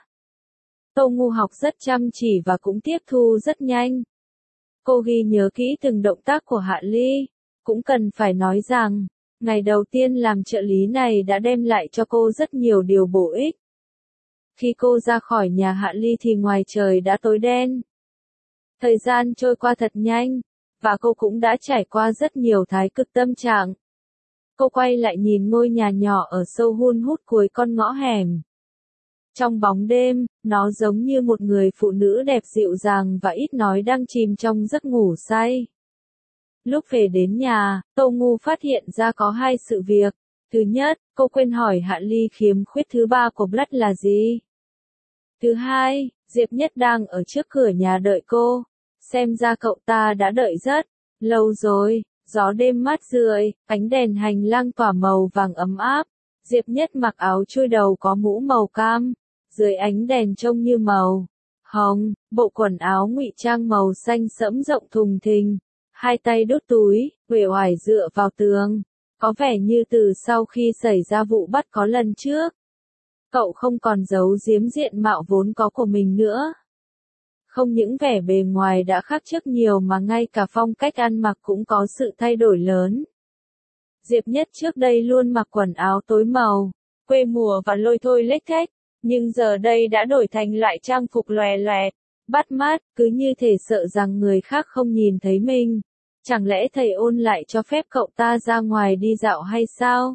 Tô Ngu học rất chăm chỉ và cũng tiếp thu rất nhanh. Cô ghi nhớ kỹ từng động tác của Hạ Ly. Cũng cần phải nói rằng, ngày đầu tiên làm trợ lý này đã đem lại cho cô rất nhiều điều bổ ích. Khi cô ra khỏi nhà Hạ Ly thì ngoài trời đã tối đen. Thời gian trôi qua thật nhanh, và cô cũng đã trải qua rất nhiều thái cực tâm trạng. Cô quay lại nhìn ngôi nhà nhỏ ở sâu hun hút cuối con ngõ hẻm. Trong bóng đêm, nó giống như một người phụ nữ đẹp dịu dàng và ít nói đang chìm trong giấc ngủ say. Lúc về đến nhà, Tô Ngu phát hiện ra có hai sự việc. Thứ nhất, cô quên hỏi Hạ Ly khiếm khuyết thứ ba của Blood là gì. Thứ hai, Diệp Nhất đang ở trước cửa nhà đợi cô. Xem ra cậu ta đã đợi rất lâu rồi. Gió đêm mát rượi, ánh đèn hành lang tỏa màu vàng ấm áp. Diệp Nhất mặc áo chui đầu có mũ màu cam, dưới ánh đèn trông như màu hồng, bộ quần áo ngụy trang màu xanh sẫm rộng thùng thình, hai tay đút túi, uể oải dựa vào tường, có vẻ như từ sau khi xảy ra vụ bắt có lần trước, cậu không còn giấu giếm diện mạo vốn có của mình nữa. Không những vẻ bề ngoài đã khác trước nhiều mà ngay cả phong cách ăn mặc cũng có sự thay đổi lớn. Diệp Nhất trước đây luôn mặc quần áo tối màu, quê mùa và lôi thôi lếch thếch, nhưng giờ đây đã đổi thành loại trang phục lòe loẹt, bắt mắt, cứ như thể sợ rằng người khác không nhìn thấy mình. Chẳng lẽ thầy Ôn lại cho phép cậu ta ra ngoài đi dạo hay sao?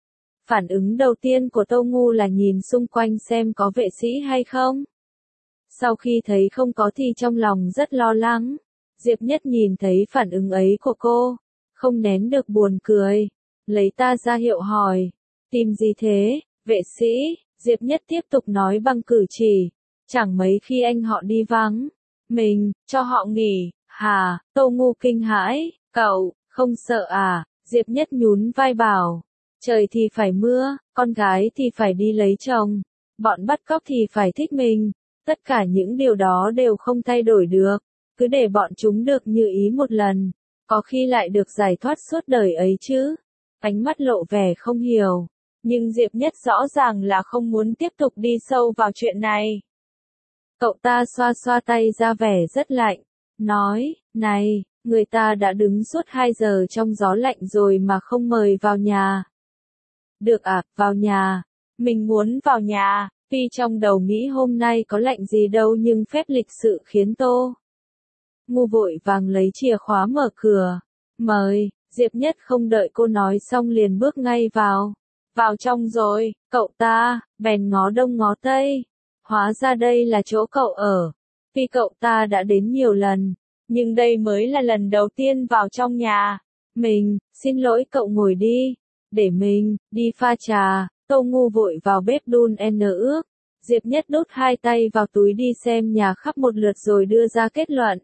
Phản ứng đầu tiên của Tô Ngu là nhìn xung quanh xem có vệ sĩ hay không. Sau khi thấy không có thì trong lòng rất lo lắng. Diệp Nhất nhìn thấy phản ứng ấy của cô, không nén được buồn cười, lấy ta ra hiệu hỏi, tìm gì thế, vệ sĩ, Diệp Nhất tiếp tục nói bằng cử chỉ, chẳng mấy khi anh họ đi vắng, mình, cho họ nghỉ, hà, Tô Ngu kinh hãi, cậu, không sợ à, Diệp Nhất nhún vai bảo, trời thì phải mưa, con gái thì phải đi lấy chồng, bọn bắt cóc thì phải thích mình, tất cả những điều đó đều không thay đổi được, cứ để bọn chúng được như ý một lần, có khi lại được giải thoát suốt đời ấy chứ. Ánh mắt lộ vẻ không hiểu, nhưng Diệp Nhất rõ ràng là không muốn tiếp tục đi sâu vào chuyện này. Cậu ta xoa xoa tay ra vẻ rất lạnh, nói, này, người ta đã đứng suốt hai giờ trong gió lạnh rồi mà không mời vào nhà. Được à, vào nhà, mình muốn vào nhà, Phi trong đầu nghĩ hôm nay có lạnh gì đâu nhưng phép lịch sự khiến Tô Ngu vội vàng lấy chìa khóa mở cửa, mời, Diệp Nhất không đợi cô nói xong liền bước ngay vào. Vào trong rồi, cậu ta, bèn ngó đông ngó tây. Hóa ra đây là chỗ cậu ở. Vì cậu ta đã đến nhiều lần, nhưng đây mới là lần đầu tiên vào trong nhà. Mình, xin lỗi cậu ngồi đi. Để mình, đi pha trà. Tô Ngu vội vào bếp đun n ướp. Diệp Nhất đút hai tay vào túi đi xem nhà khắp một lượt rồi đưa ra kết luận.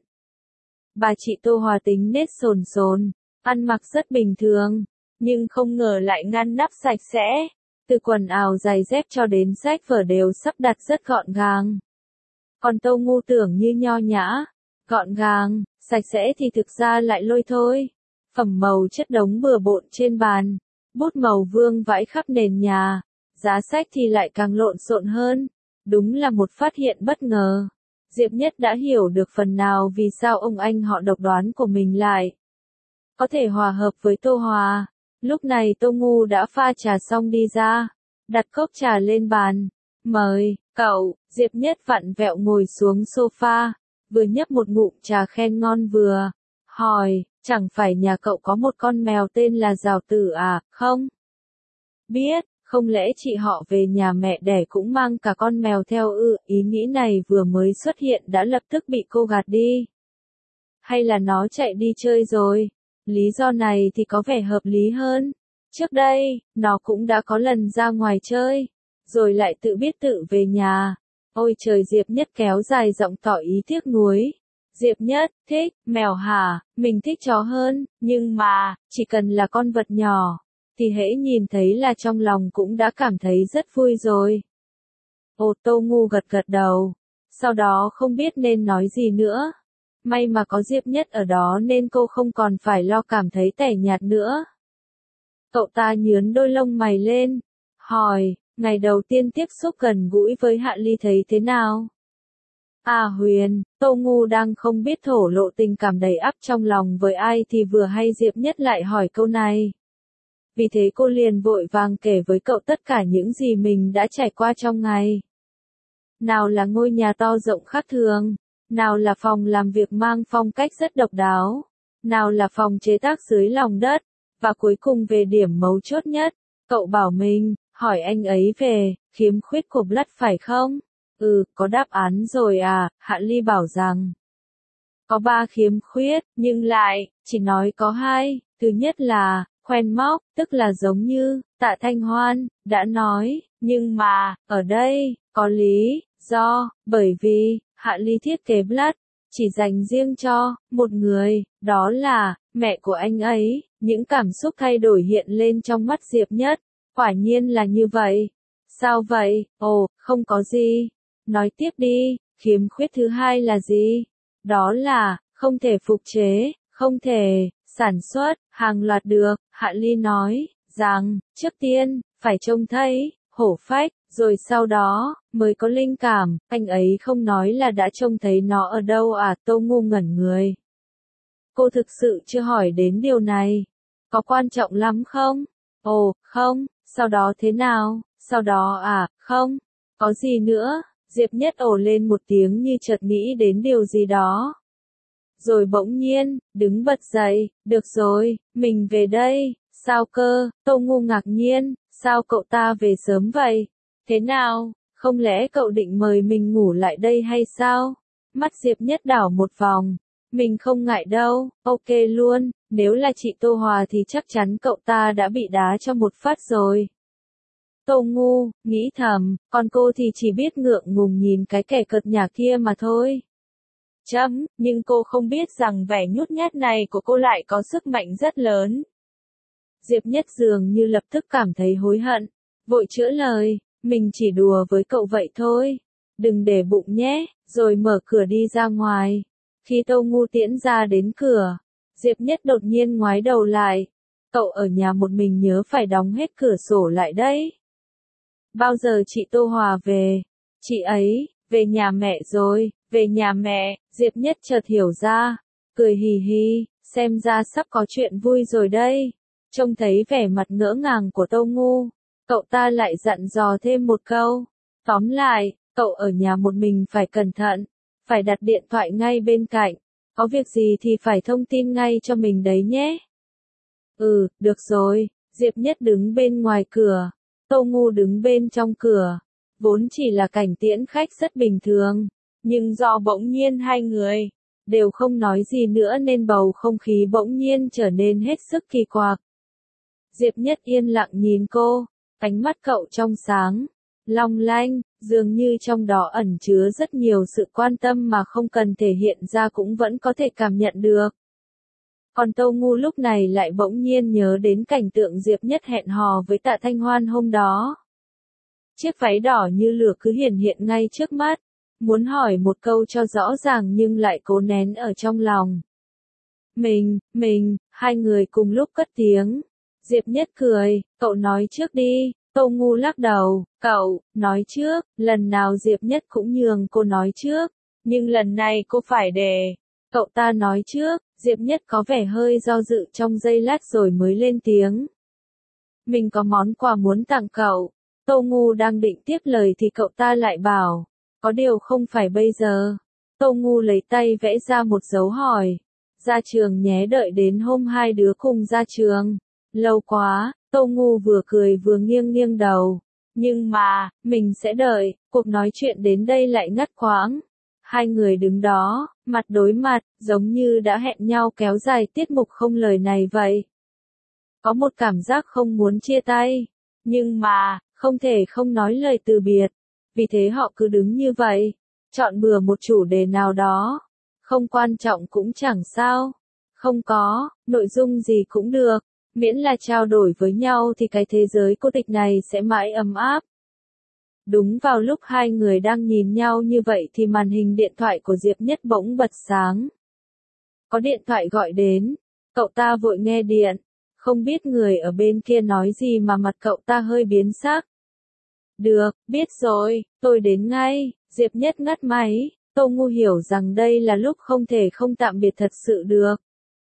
Bà chị Tô Hòa tính nết sồn sồn, ăn mặc rất bình thường, nhưng không ngờ lại ngăn nắp sạch sẽ. Từ quần áo giày dép cho đến sách vở đều sắp đặt rất gọn gàng. Còn Tô Ngu tưởng như nho nhã, gọn gàng, sạch sẽ thì thực ra lại lôi thôi. Phẩm màu chất đống bừa bộn trên bàn, bút màu vương vãi khắp nền nhà, giá sách thì lại càng lộn xộn hơn. Đúng là một phát hiện bất ngờ. Diệp Nhất đã hiểu được phần nào vì sao ông anh họ độc đoán của mình lại có thể hòa hợp với Tô Hòa. Lúc này Tô Ngu đã pha trà xong đi ra, đặt cốc trà lên bàn. Mời, cậu, Diệp Nhất vặn vẹo ngồi xuống sofa, vừa nhấp một ngụm trà khen ngon vừa hỏi, chẳng phải nhà cậu có một con mèo tên là Giào Tử à, không? Biết, không lẽ chị họ về nhà mẹ đẻ cũng mang cả con mèo theo ư? Ý nghĩ này vừa mới xuất hiện đã lập tức bị cô gạt đi. Hay là nó chạy đi chơi rồi? Lý do này thì có vẻ hợp lý hơn. Trước đây, nó cũng đã có lần ra ngoài chơi, rồi lại tự biết tự về nhà. Ôi trời, Diệp Nhất kéo dài giọng tỏ ý tiếc nuối. Diệp Nhất, thích, mèo hả? Mình thích chó hơn, nhưng mà, chỉ cần là con vật nhỏ, thì hễ nhìn thấy là trong lòng cũng đã cảm thấy rất vui rồi. Ồ, Tô Ngu gật gật đầu, sau đó không biết nên nói gì nữa. May mà có Diệp Nhất ở đó nên cô không còn phải lo cảm thấy tẻ nhạt nữa. Cậu ta nhướn đôi lông mày lên, hỏi, ngày đầu tiên tiếp xúc gần gũi với Hạ Ly thấy thế nào? À Huyền, Tô Ngu đang không biết thổ lộ tình cảm đầy ắp trong lòng với ai thì vừa hay Diệp Nhất lại hỏi câu này. Vì thế cô liền vội vàng kể với cậu tất cả những gì mình đã trải qua trong ngày. Nào là ngôi nhà to rộng khác thường, nào là phòng làm việc mang phong cách rất độc đáo, nào là phòng chế tác dưới lòng đất, và cuối cùng về điểm mấu chốt nhất, cậu bảo mình, hỏi anh ấy về, khiếm khuyết của Blood phải không? Ừ, có đáp án rồi à, Hạ Ly bảo rằng, có ba khiếm khuyết, nhưng lại, chỉ nói có hai, thứ nhất là, khoen móc, tức là giống như, Tạ Thanh Hoan, đã nói, nhưng mà, ở đây, có lý, do, bởi vì, Hạ Ly thiết kế Blood, chỉ dành riêng cho, một người, đó là, mẹ của anh ấy, những cảm xúc thay đổi hiện lên trong mắt Diệp Nhất, quả nhiên là như vậy. Sao vậy, ồ, không có gì, nói tiếp đi, khiếm khuyết thứ hai là gì? Đó là, không thể phục chế, không thể, sản xuất, hàng loạt được, Hạ Ly nói, rằng, trước tiên, phải trông thấy, hổ phách, rồi sau đó, mới có linh cảm, anh ấy không nói là đã trông thấy nó ở đâu à? Tô Ngu ngẩn người. Cô thực sự chưa hỏi đến điều này. Có quan trọng lắm không? Ồ, không, sau đó thế nào? Sau đó à, không, có gì nữa? Diệp Nhất ồ lên một tiếng như chợt nghĩ đến điều gì đó. Rồi bỗng nhiên, đứng bật dậy, được rồi, mình về đây, sao cơ? Tô Ngu ngạc nhiên, sao cậu ta về sớm vậy? Thế nào, Không lẽ cậu định mời mình ngủ lại đây hay sao? Mắt Diệp Nhất đảo một vòng. Mình không ngại đâu, ok luôn, nếu là chị Tô Hòa thì chắc chắn cậu ta đã bị đá cho một phát rồi. Tô Ngu, nghĩ thầm, còn cô thì chỉ biết ngượng ngùng nhìn cái kẻ cợt nhả kia mà thôi. Chấm, nhưng cô không biết rằng vẻ nhút nhát này của cô lại có sức mạnh rất lớn. Diệp Nhất dường như lập tức cảm thấy hối hận, vội chữa lời, mình chỉ đùa với cậu vậy thôi, đừng để bụng nhé, rồi mở cửa đi ra ngoài. Khi Tô Ngu tiễn ra đến cửa, Diệp Nhất đột nhiên ngoái đầu lại, cậu ở nhà một mình nhớ phải đóng hết cửa sổ lại đấy. Bao giờ chị Tô Hòa về? Chị ấy, về nhà mẹ rồi, về nhà mẹ, Diệp Nhất chợt hiểu ra, cười hì hì, xem ra sắp có chuyện vui rồi đây. Trông thấy vẻ mặt ngỡ ngàng của Tô Ngu, cậu ta lại dặn dò thêm một câu. Tóm lại, cậu ở nhà một mình phải cẩn thận, phải đặt điện thoại ngay bên cạnh, có việc gì thì phải thông tin ngay cho mình đấy nhé. Ừ, được rồi, Diệp Nhất đứng bên ngoài cửa, Tô Ngu đứng bên trong cửa, vốn chỉ là cảnh tiễn khách rất bình thường, nhưng do bỗng nhiên hai người đều không nói gì nữa nên bầu không khí bỗng nhiên trở nên hết sức kỳ quặc. Diệp Nhất yên lặng nhìn cô, ánh mắt cậu trong sáng, long lanh, dường như trong đó ẩn chứa rất nhiều sự quan tâm mà không cần thể hiện ra cũng vẫn có thể cảm nhận được. Còn Tô Ngu lúc này lại bỗng nhiên nhớ đến cảnh tượng Diệp Nhất hẹn hò với Tạ Thanh Hoan hôm đó. Chiếc váy đỏ như lửa cứ hiển hiện ngay trước mắt, muốn hỏi một câu cho rõ ràng nhưng lại cố nén ở trong lòng. Mình, mình, hai người cùng lúc cất tiếng. Diệp Nhất cười, cậu nói trước đi. Tô Ngu lắc đầu, cậu, nói trước, lần nào Diệp Nhất cũng nhường cô nói trước, nhưng lần này cô phải để cậu ta nói trước. Diệp Nhất có vẻ hơi do dự trong giây lát rồi mới lên tiếng. Mình có món quà muốn tặng cậu. Tô Ngu đang định tiếp lời thì cậu ta lại bảo, có điều không phải bây giờ. Tô Ngu lấy tay vẽ ra một dấu hỏi. Ra trường nhé, đợi đến hôm hai đứa cùng ra trường. Lâu quá, Tô Ngu vừa cười vừa nghiêng nghiêng đầu. Nhưng mà, mình sẽ đợi, cuộc nói chuyện đến đây lại ngắt quãng. Hai người đứng đó, mặt đối mặt, giống như đã hẹn nhau kéo dài tiết mục không lời này vậy. Có một cảm giác không muốn chia tay, nhưng mà, không thể không nói lời từ biệt. Vì thế họ cứ đứng như vậy, chọn bừa một chủ đề nào đó. Không quan trọng cũng chẳng sao. Không có, nội dung gì cũng được. Miễn là trao đổi với nhau thì cái thế giới cô tịch này sẽ mãi ấm áp. Đúng vào lúc hai người đang nhìn nhau như vậy thì màn hình điện thoại của Diệp Nhất bỗng bật sáng. Có điện thoại gọi đến, cậu ta vội nghe điện, không biết người ở bên kia nói gì mà mặt cậu ta hơi biến sắc. Được, biết rồi, tôi đến ngay. Diệp Nhất ngắt máy, Tô Ngu hiểu rằng đây là lúc không thể không tạm biệt thật sự được.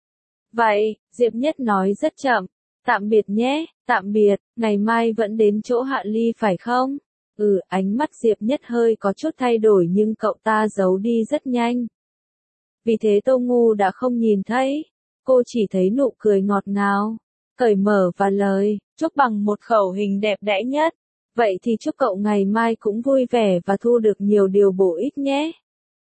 Vậy, Diệp Nhất nói rất chậm, tạm biệt nhé, tạm biệt, ngày mai vẫn đến chỗ Hạ Ly phải không? Ừ, ánh mắt Diệp Nhất hơi có chút thay đổi nhưng cậu ta giấu đi rất nhanh. Vì thế Tô Ngu đã không nhìn thấy, cô chỉ thấy nụ cười ngọt ngào, cởi mở và lời, chúc bằng một khẩu hình đẹp đẽ nhất. Vậy thì chúc cậu ngày mai cũng vui vẻ và thu được nhiều điều bổ ích nhé.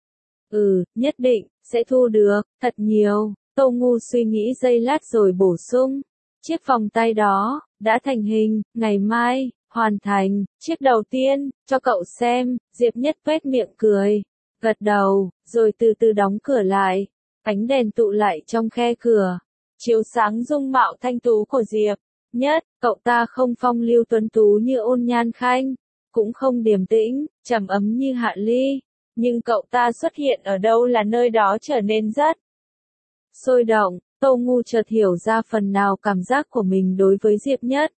Ừ, nhất định, sẽ thu được, thật nhiều. Tô Ngu suy nghĩ giây lát rồi bổ sung. Chiếc vòng tay đó, đã thành hình, ngày mai, hoàn thành, chiếc đầu tiên, cho cậu xem. Diệp Nhất tuét miệng cười, gật đầu, rồi từ từ đóng cửa lại. Ánh đèn tụ lại trong khe cửa, chiếu sáng dung mạo thanh tú của Diệp Nhất. Cậu ta không phong lưu tuấn tú như Ôn Nhan Khanh, cũng không điềm tĩnh, trầm ấm như Hạ Ly. Nhưng cậu ta xuất hiện ở đâu là nơi đó trở nên rất sôi động. Tô Ngu chợt hiểu ra phần nào cảm giác của mình đối với Diệp Nhất.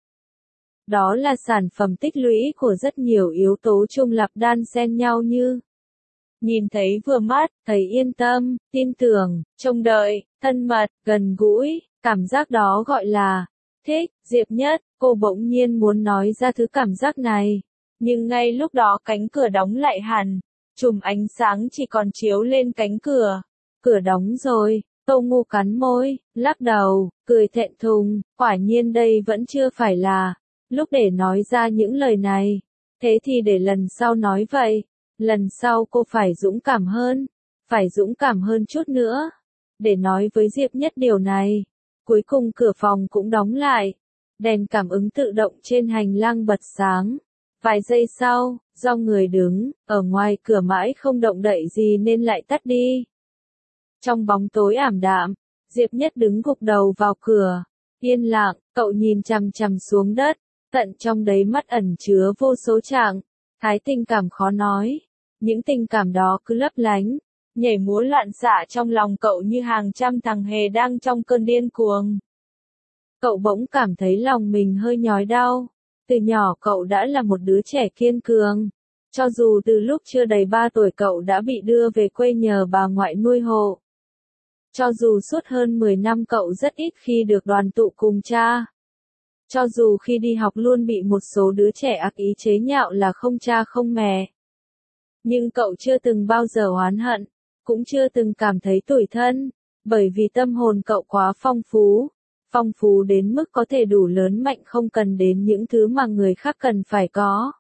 Đó là sản phẩm tích lũy của rất nhiều yếu tố trung lập đan xen nhau như nhìn thấy vừa mắt, thấy yên tâm, tin tưởng, trông đợi, thân mật, gần gũi. Cảm giác đó gọi là thích. Diệp Nhất, cô bỗng nhiên muốn nói ra thứ cảm giác này. Nhưng ngay lúc đó cánh cửa đóng lại hẳn. Chùm ánh sáng chỉ còn chiếu lên cánh cửa. Cửa đóng rồi. Tô Ngu cắn môi, lắc đầu, cười thẹn thùng, quả nhiên đây vẫn chưa phải là lúc để nói ra những lời này. Thế thì để lần sau nói vậy, lần sau cô phải dũng cảm hơn, phải dũng cảm hơn chút nữa, để nói với Diệp Nhất điều này. Cuối cùng cửa phòng cũng đóng lại, đèn cảm ứng tự động trên hành lang bật sáng. Vài giây sau, do người đứng ở ngoài cửa mãi không động đậy gì nên lại tắt đi. Trong bóng tối ảm đạm, Diệp Nhất đứng gục đầu vào cửa, yên lặng, cậu nhìn chằm chằm xuống đất, tận trong đấy mắt ẩn chứa vô số trạng thái tình cảm khó nói. Những tình cảm đó cứ lấp lánh, nhảy múa loạn xạ trong lòng cậu như hàng trăm thằng hề đang trong cơn điên cuồng. Cậu bỗng cảm thấy lòng mình hơi nhói đau. Từ nhỏ cậu đã là một đứa trẻ kiên cường. Cho dù từ lúc chưa đầy ba tuổi cậu đã bị đưa về quê nhờ bà ngoại nuôi hộ. Cho dù suốt hơn mười năm cậu rất ít khi được đoàn tụ cùng cha. Cho dù khi đi học luôn bị một số đứa trẻ ác ý chế nhạo là không cha không mẹ. Nhưng cậu chưa từng bao giờ oán hận, cũng chưa từng cảm thấy tủi thân, bởi vì tâm hồn cậu quá phong phú. Phong phú đến mức có thể đủ lớn mạnh không cần đến những thứ mà người khác cần phải có.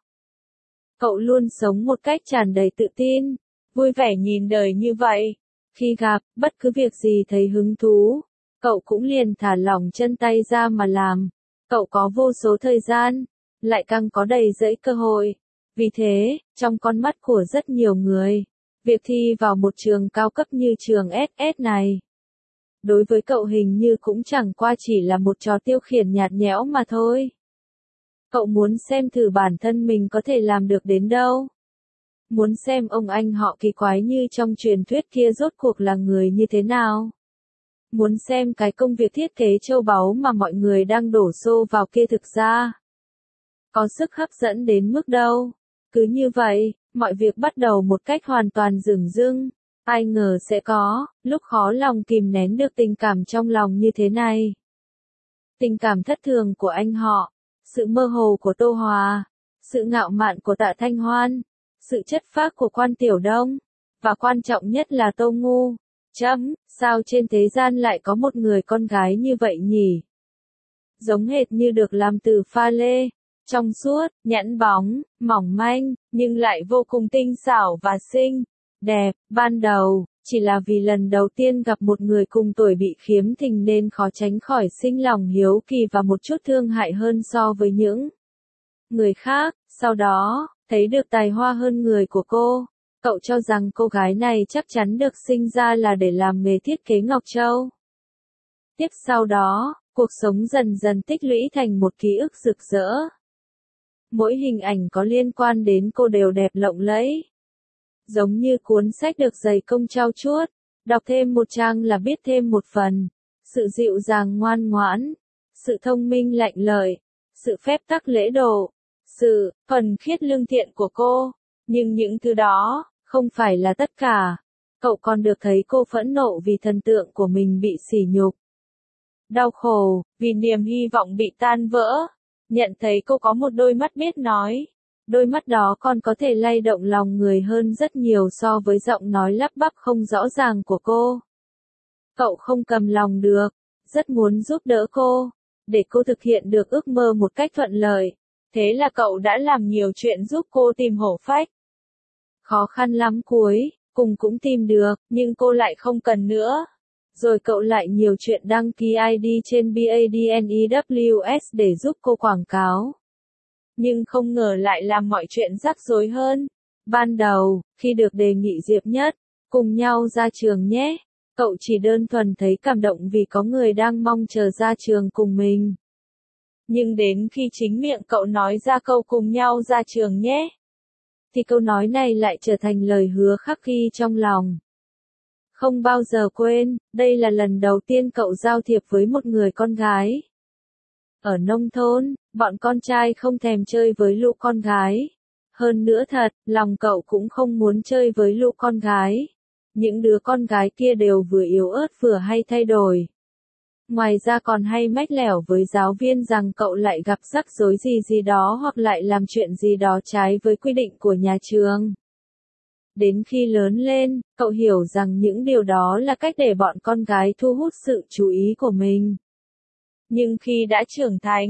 Cậu luôn sống một cách tràn đầy tự tin, vui vẻ nhìn đời như vậy. Khi gặp bất cứ việc gì thấy hứng thú, cậu cũng liền thả lỏng chân tay ra mà làm. Cậu có vô số thời gian, lại càng có đầy dẫy cơ hội. Vì thế, trong con mắt của rất nhiều người, việc thi vào một trường cao cấp như trường ét ét này, đối với cậu hình như cũng chẳng qua chỉ là một trò tiêu khiển nhạt nhẽo mà thôi. Cậu muốn xem thử bản thân mình có thể làm được đến đâu. Muốn xem ông anh họ kỳ quái như trong truyền thuyết kia rốt cuộc là người như thế nào. Muốn xem cái công việc thiết kế châu báu mà mọi người đang đổ xô vào kia thực ra có sức hấp dẫn đến mức đâu. Cứ như vậy, mọi việc bắt đầu một cách hoàn toàn dửng dưng. Ai ngờ sẽ có lúc khó lòng kìm nén được tình cảm trong lòng như thế này. Tình cảm thất thường của anh họ, sự mơ hồ của Tô Hòa, sự ngạo mạn của Tạ Thanh Hoan, sự chất phác của Quan Tiểu Đông, và quan trọng nhất là Tô Ngu. Chấm, sao trên thế gian lại có một người con gái như vậy nhỉ? Giống hệt như được làm từ pha lê, trong suốt, nhẵn bóng, mỏng manh, nhưng lại vô cùng tinh xảo và xinh đẹp. Ban đầu, chỉ là vì lần đầu tiên gặp một người cùng tuổi bị khiếm thính nên khó tránh khỏi sinh lòng hiếu kỳ và một chút thương hại hơn so với những người khác. Sau đó, thấy được tài hoa hơn người của cô, cậu cho rằng cô gái này chắc chắn được sinh ra là để làm nghề thiết kế ngọc châu. Tiếp sau đó, cuộc sống dần dần tích lũy thành một ký ức rực rỡ. Mỗi hình ảnh có liên quan đến cô đều đẹp lộng lẫy. Giống như cuốn sách được dày công trau chuốt, đọc thêm một trang là biết thêm một phần. Sự dịu dàng ngoan ngoãn, sự thông minh lạnh lợi, sự phép tắc lễ độ, sự thuần khiết lương thiện của cô. Nhưng những thứ đó, không phải là tất cả. Cậu còn được thấy cô phẫn nộ vì thần tượng của mình bị sỉ nhục. Đau khổ, vì niềm hy vọng bị tan vỡ. Nhận thấy cô có một đôi mắt biết nói. Đôi mắt đó còn có thể lay động lòng người hơn rất nhiều so với giọng nói lắp bắp không rõ ràng của cô. Cậu không cầm lòng được, rất muốn giúp đỡ cô, để cô thực hiện được ước mơ một cách thuận lợi. Thế là cậu đã làm nhiều chuyện giúp cô tìm hổ phách. Khó khăn lắm cuối, cùng cũng tìm được, nhưng cô lại không cần nữa. Rồi cậu lại nhiều chuyện đăng ký i đê trên BADNEWS để giúp cô quảng cáo. Nhưng không ngờ lại làm mọi chuyện rắc rối hơn. Ban đầu, khi được đề nghị Diệp Nhất, cùng nhau ra trường nhé, cậu chỉ đơn thuần thấy cảm động vì có người đang mong chờ ra trường cùng mình. Nhưng đến khi chính miệng cậu nói ra câu cùng nhau ra trường nhé, thì câu nói này lại trở thành lời hứa khắc ghi trong lòng. Không bao giờ quên, đây là lần đầu tiên cậu giao thiệp với một người con gái. Ở nông thôn, bọn con trai không thèm chơi với lũ con gái. Hơn nữa thật, lòng cậu cũng không muốn chơi với lũ con gái. Những đứa con gái kia đều vừa yếu ớt vừa hay thay đổi. Ngoài ra còn hay mách lẻo với giáo viên rằng cậu lại gặp rắc rối gì gì đó hoặc lại làm chuyện gì đó trái với quy định của nhà trường. Đến khi lớn lên, cậu hiểu rằng những điều đó là cách để bọn con gái thu hút sự chú ý của mình. Nhưng khi đã trưởng thành,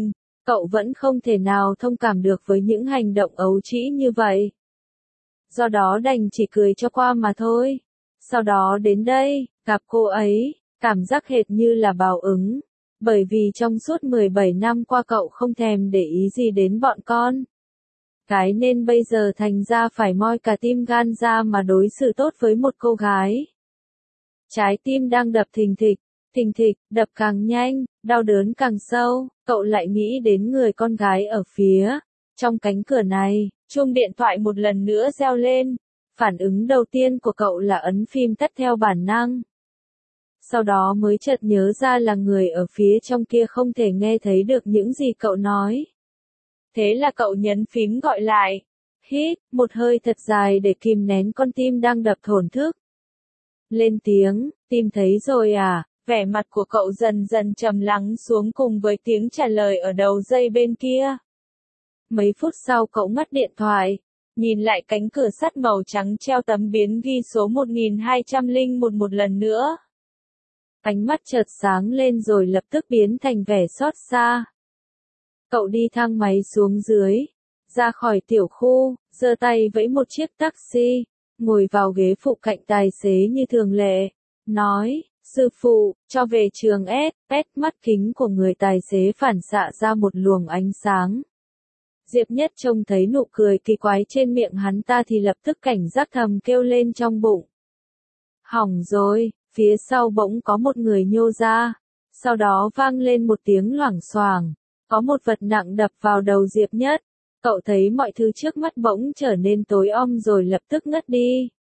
Cậu vẫn không thể nào thông cảm được với những hành động ấu trĩ như vậy. Do đó đành chỉ cười cho qua mà thôi. Sau đó đến đây, gặp cô ấy, cảm giác hệt như là báo ứng. Bởi vì trong suốt mười bảy năm qua cậu không thèm để ý gì đến bọn con. Cái nên bây giờ thành ra phải moi cả tim gan ra mà đối xử tốt với một cô gái. Trái tim đang đập thình thịch, thình thịch, đập càng nhanh, đau đớn càng sâu, cậu lại nghĩ đến người con gái ở phía trong cánh cửa này. Chuông điện thoại một lần nữa reo lên. Phản ứng đầu tiên của cậu là ấn phím tắt theo bản năng. Sau đó mới chợt nhớ ra là người ở phía trong kia không thể nghe thấy được những gì cậu nói. Thế là cậu nhấn phím gọi lại. Hít một hơi thật dài để kìm nén con tim đang đập thổn thức. Lên tiếng, tìm thấy rồi à? Vẻ mặt của cậu dần dần trầm lắng xuống cùng với tiếng trả lời ở đầu dây bên kia. Mấy phút sau cậu ngắt điện thoại, nhìn lại cánh cửa sắt màu trắng treo tấm biến ghi số một nghìn hai trăm lẻ một một lần nữa. Ánh mắt chợt sáng lên rồi lập tức biến thành vẻ xót xa. Cậu đi thang máy xuống dưới, ra khỏi tiểu khu, giơ tay vẫy một chiếc taxi, ngồi vào ghế phụ cạnh tài xế như thường lệ, nói, sư phụ, cho về trường S, pét mắt kính của người tài xế phản xạ ra một luồng ánh sáng. Diệp Nhất trông thấy nụ cười kỳ quái trên miệng hắn ta thì lập tức cảnh giác thầm kêu lên trong bụng. Hỏng rồi, phía sau bỗng có một người nhô ra, sau đó vang lên một tiếng loảng xoảng, có một vật nặng đập vào đầu Diệp Nhất. Cậu thấy mọi thứ trước mắt bỗng trở nên tối om rồi lập tức ngất đi.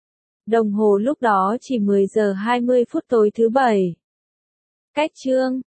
Đồng hồ lúc đó chỉ mười giờ hai mươi phút tối thứ bảy. Cách chương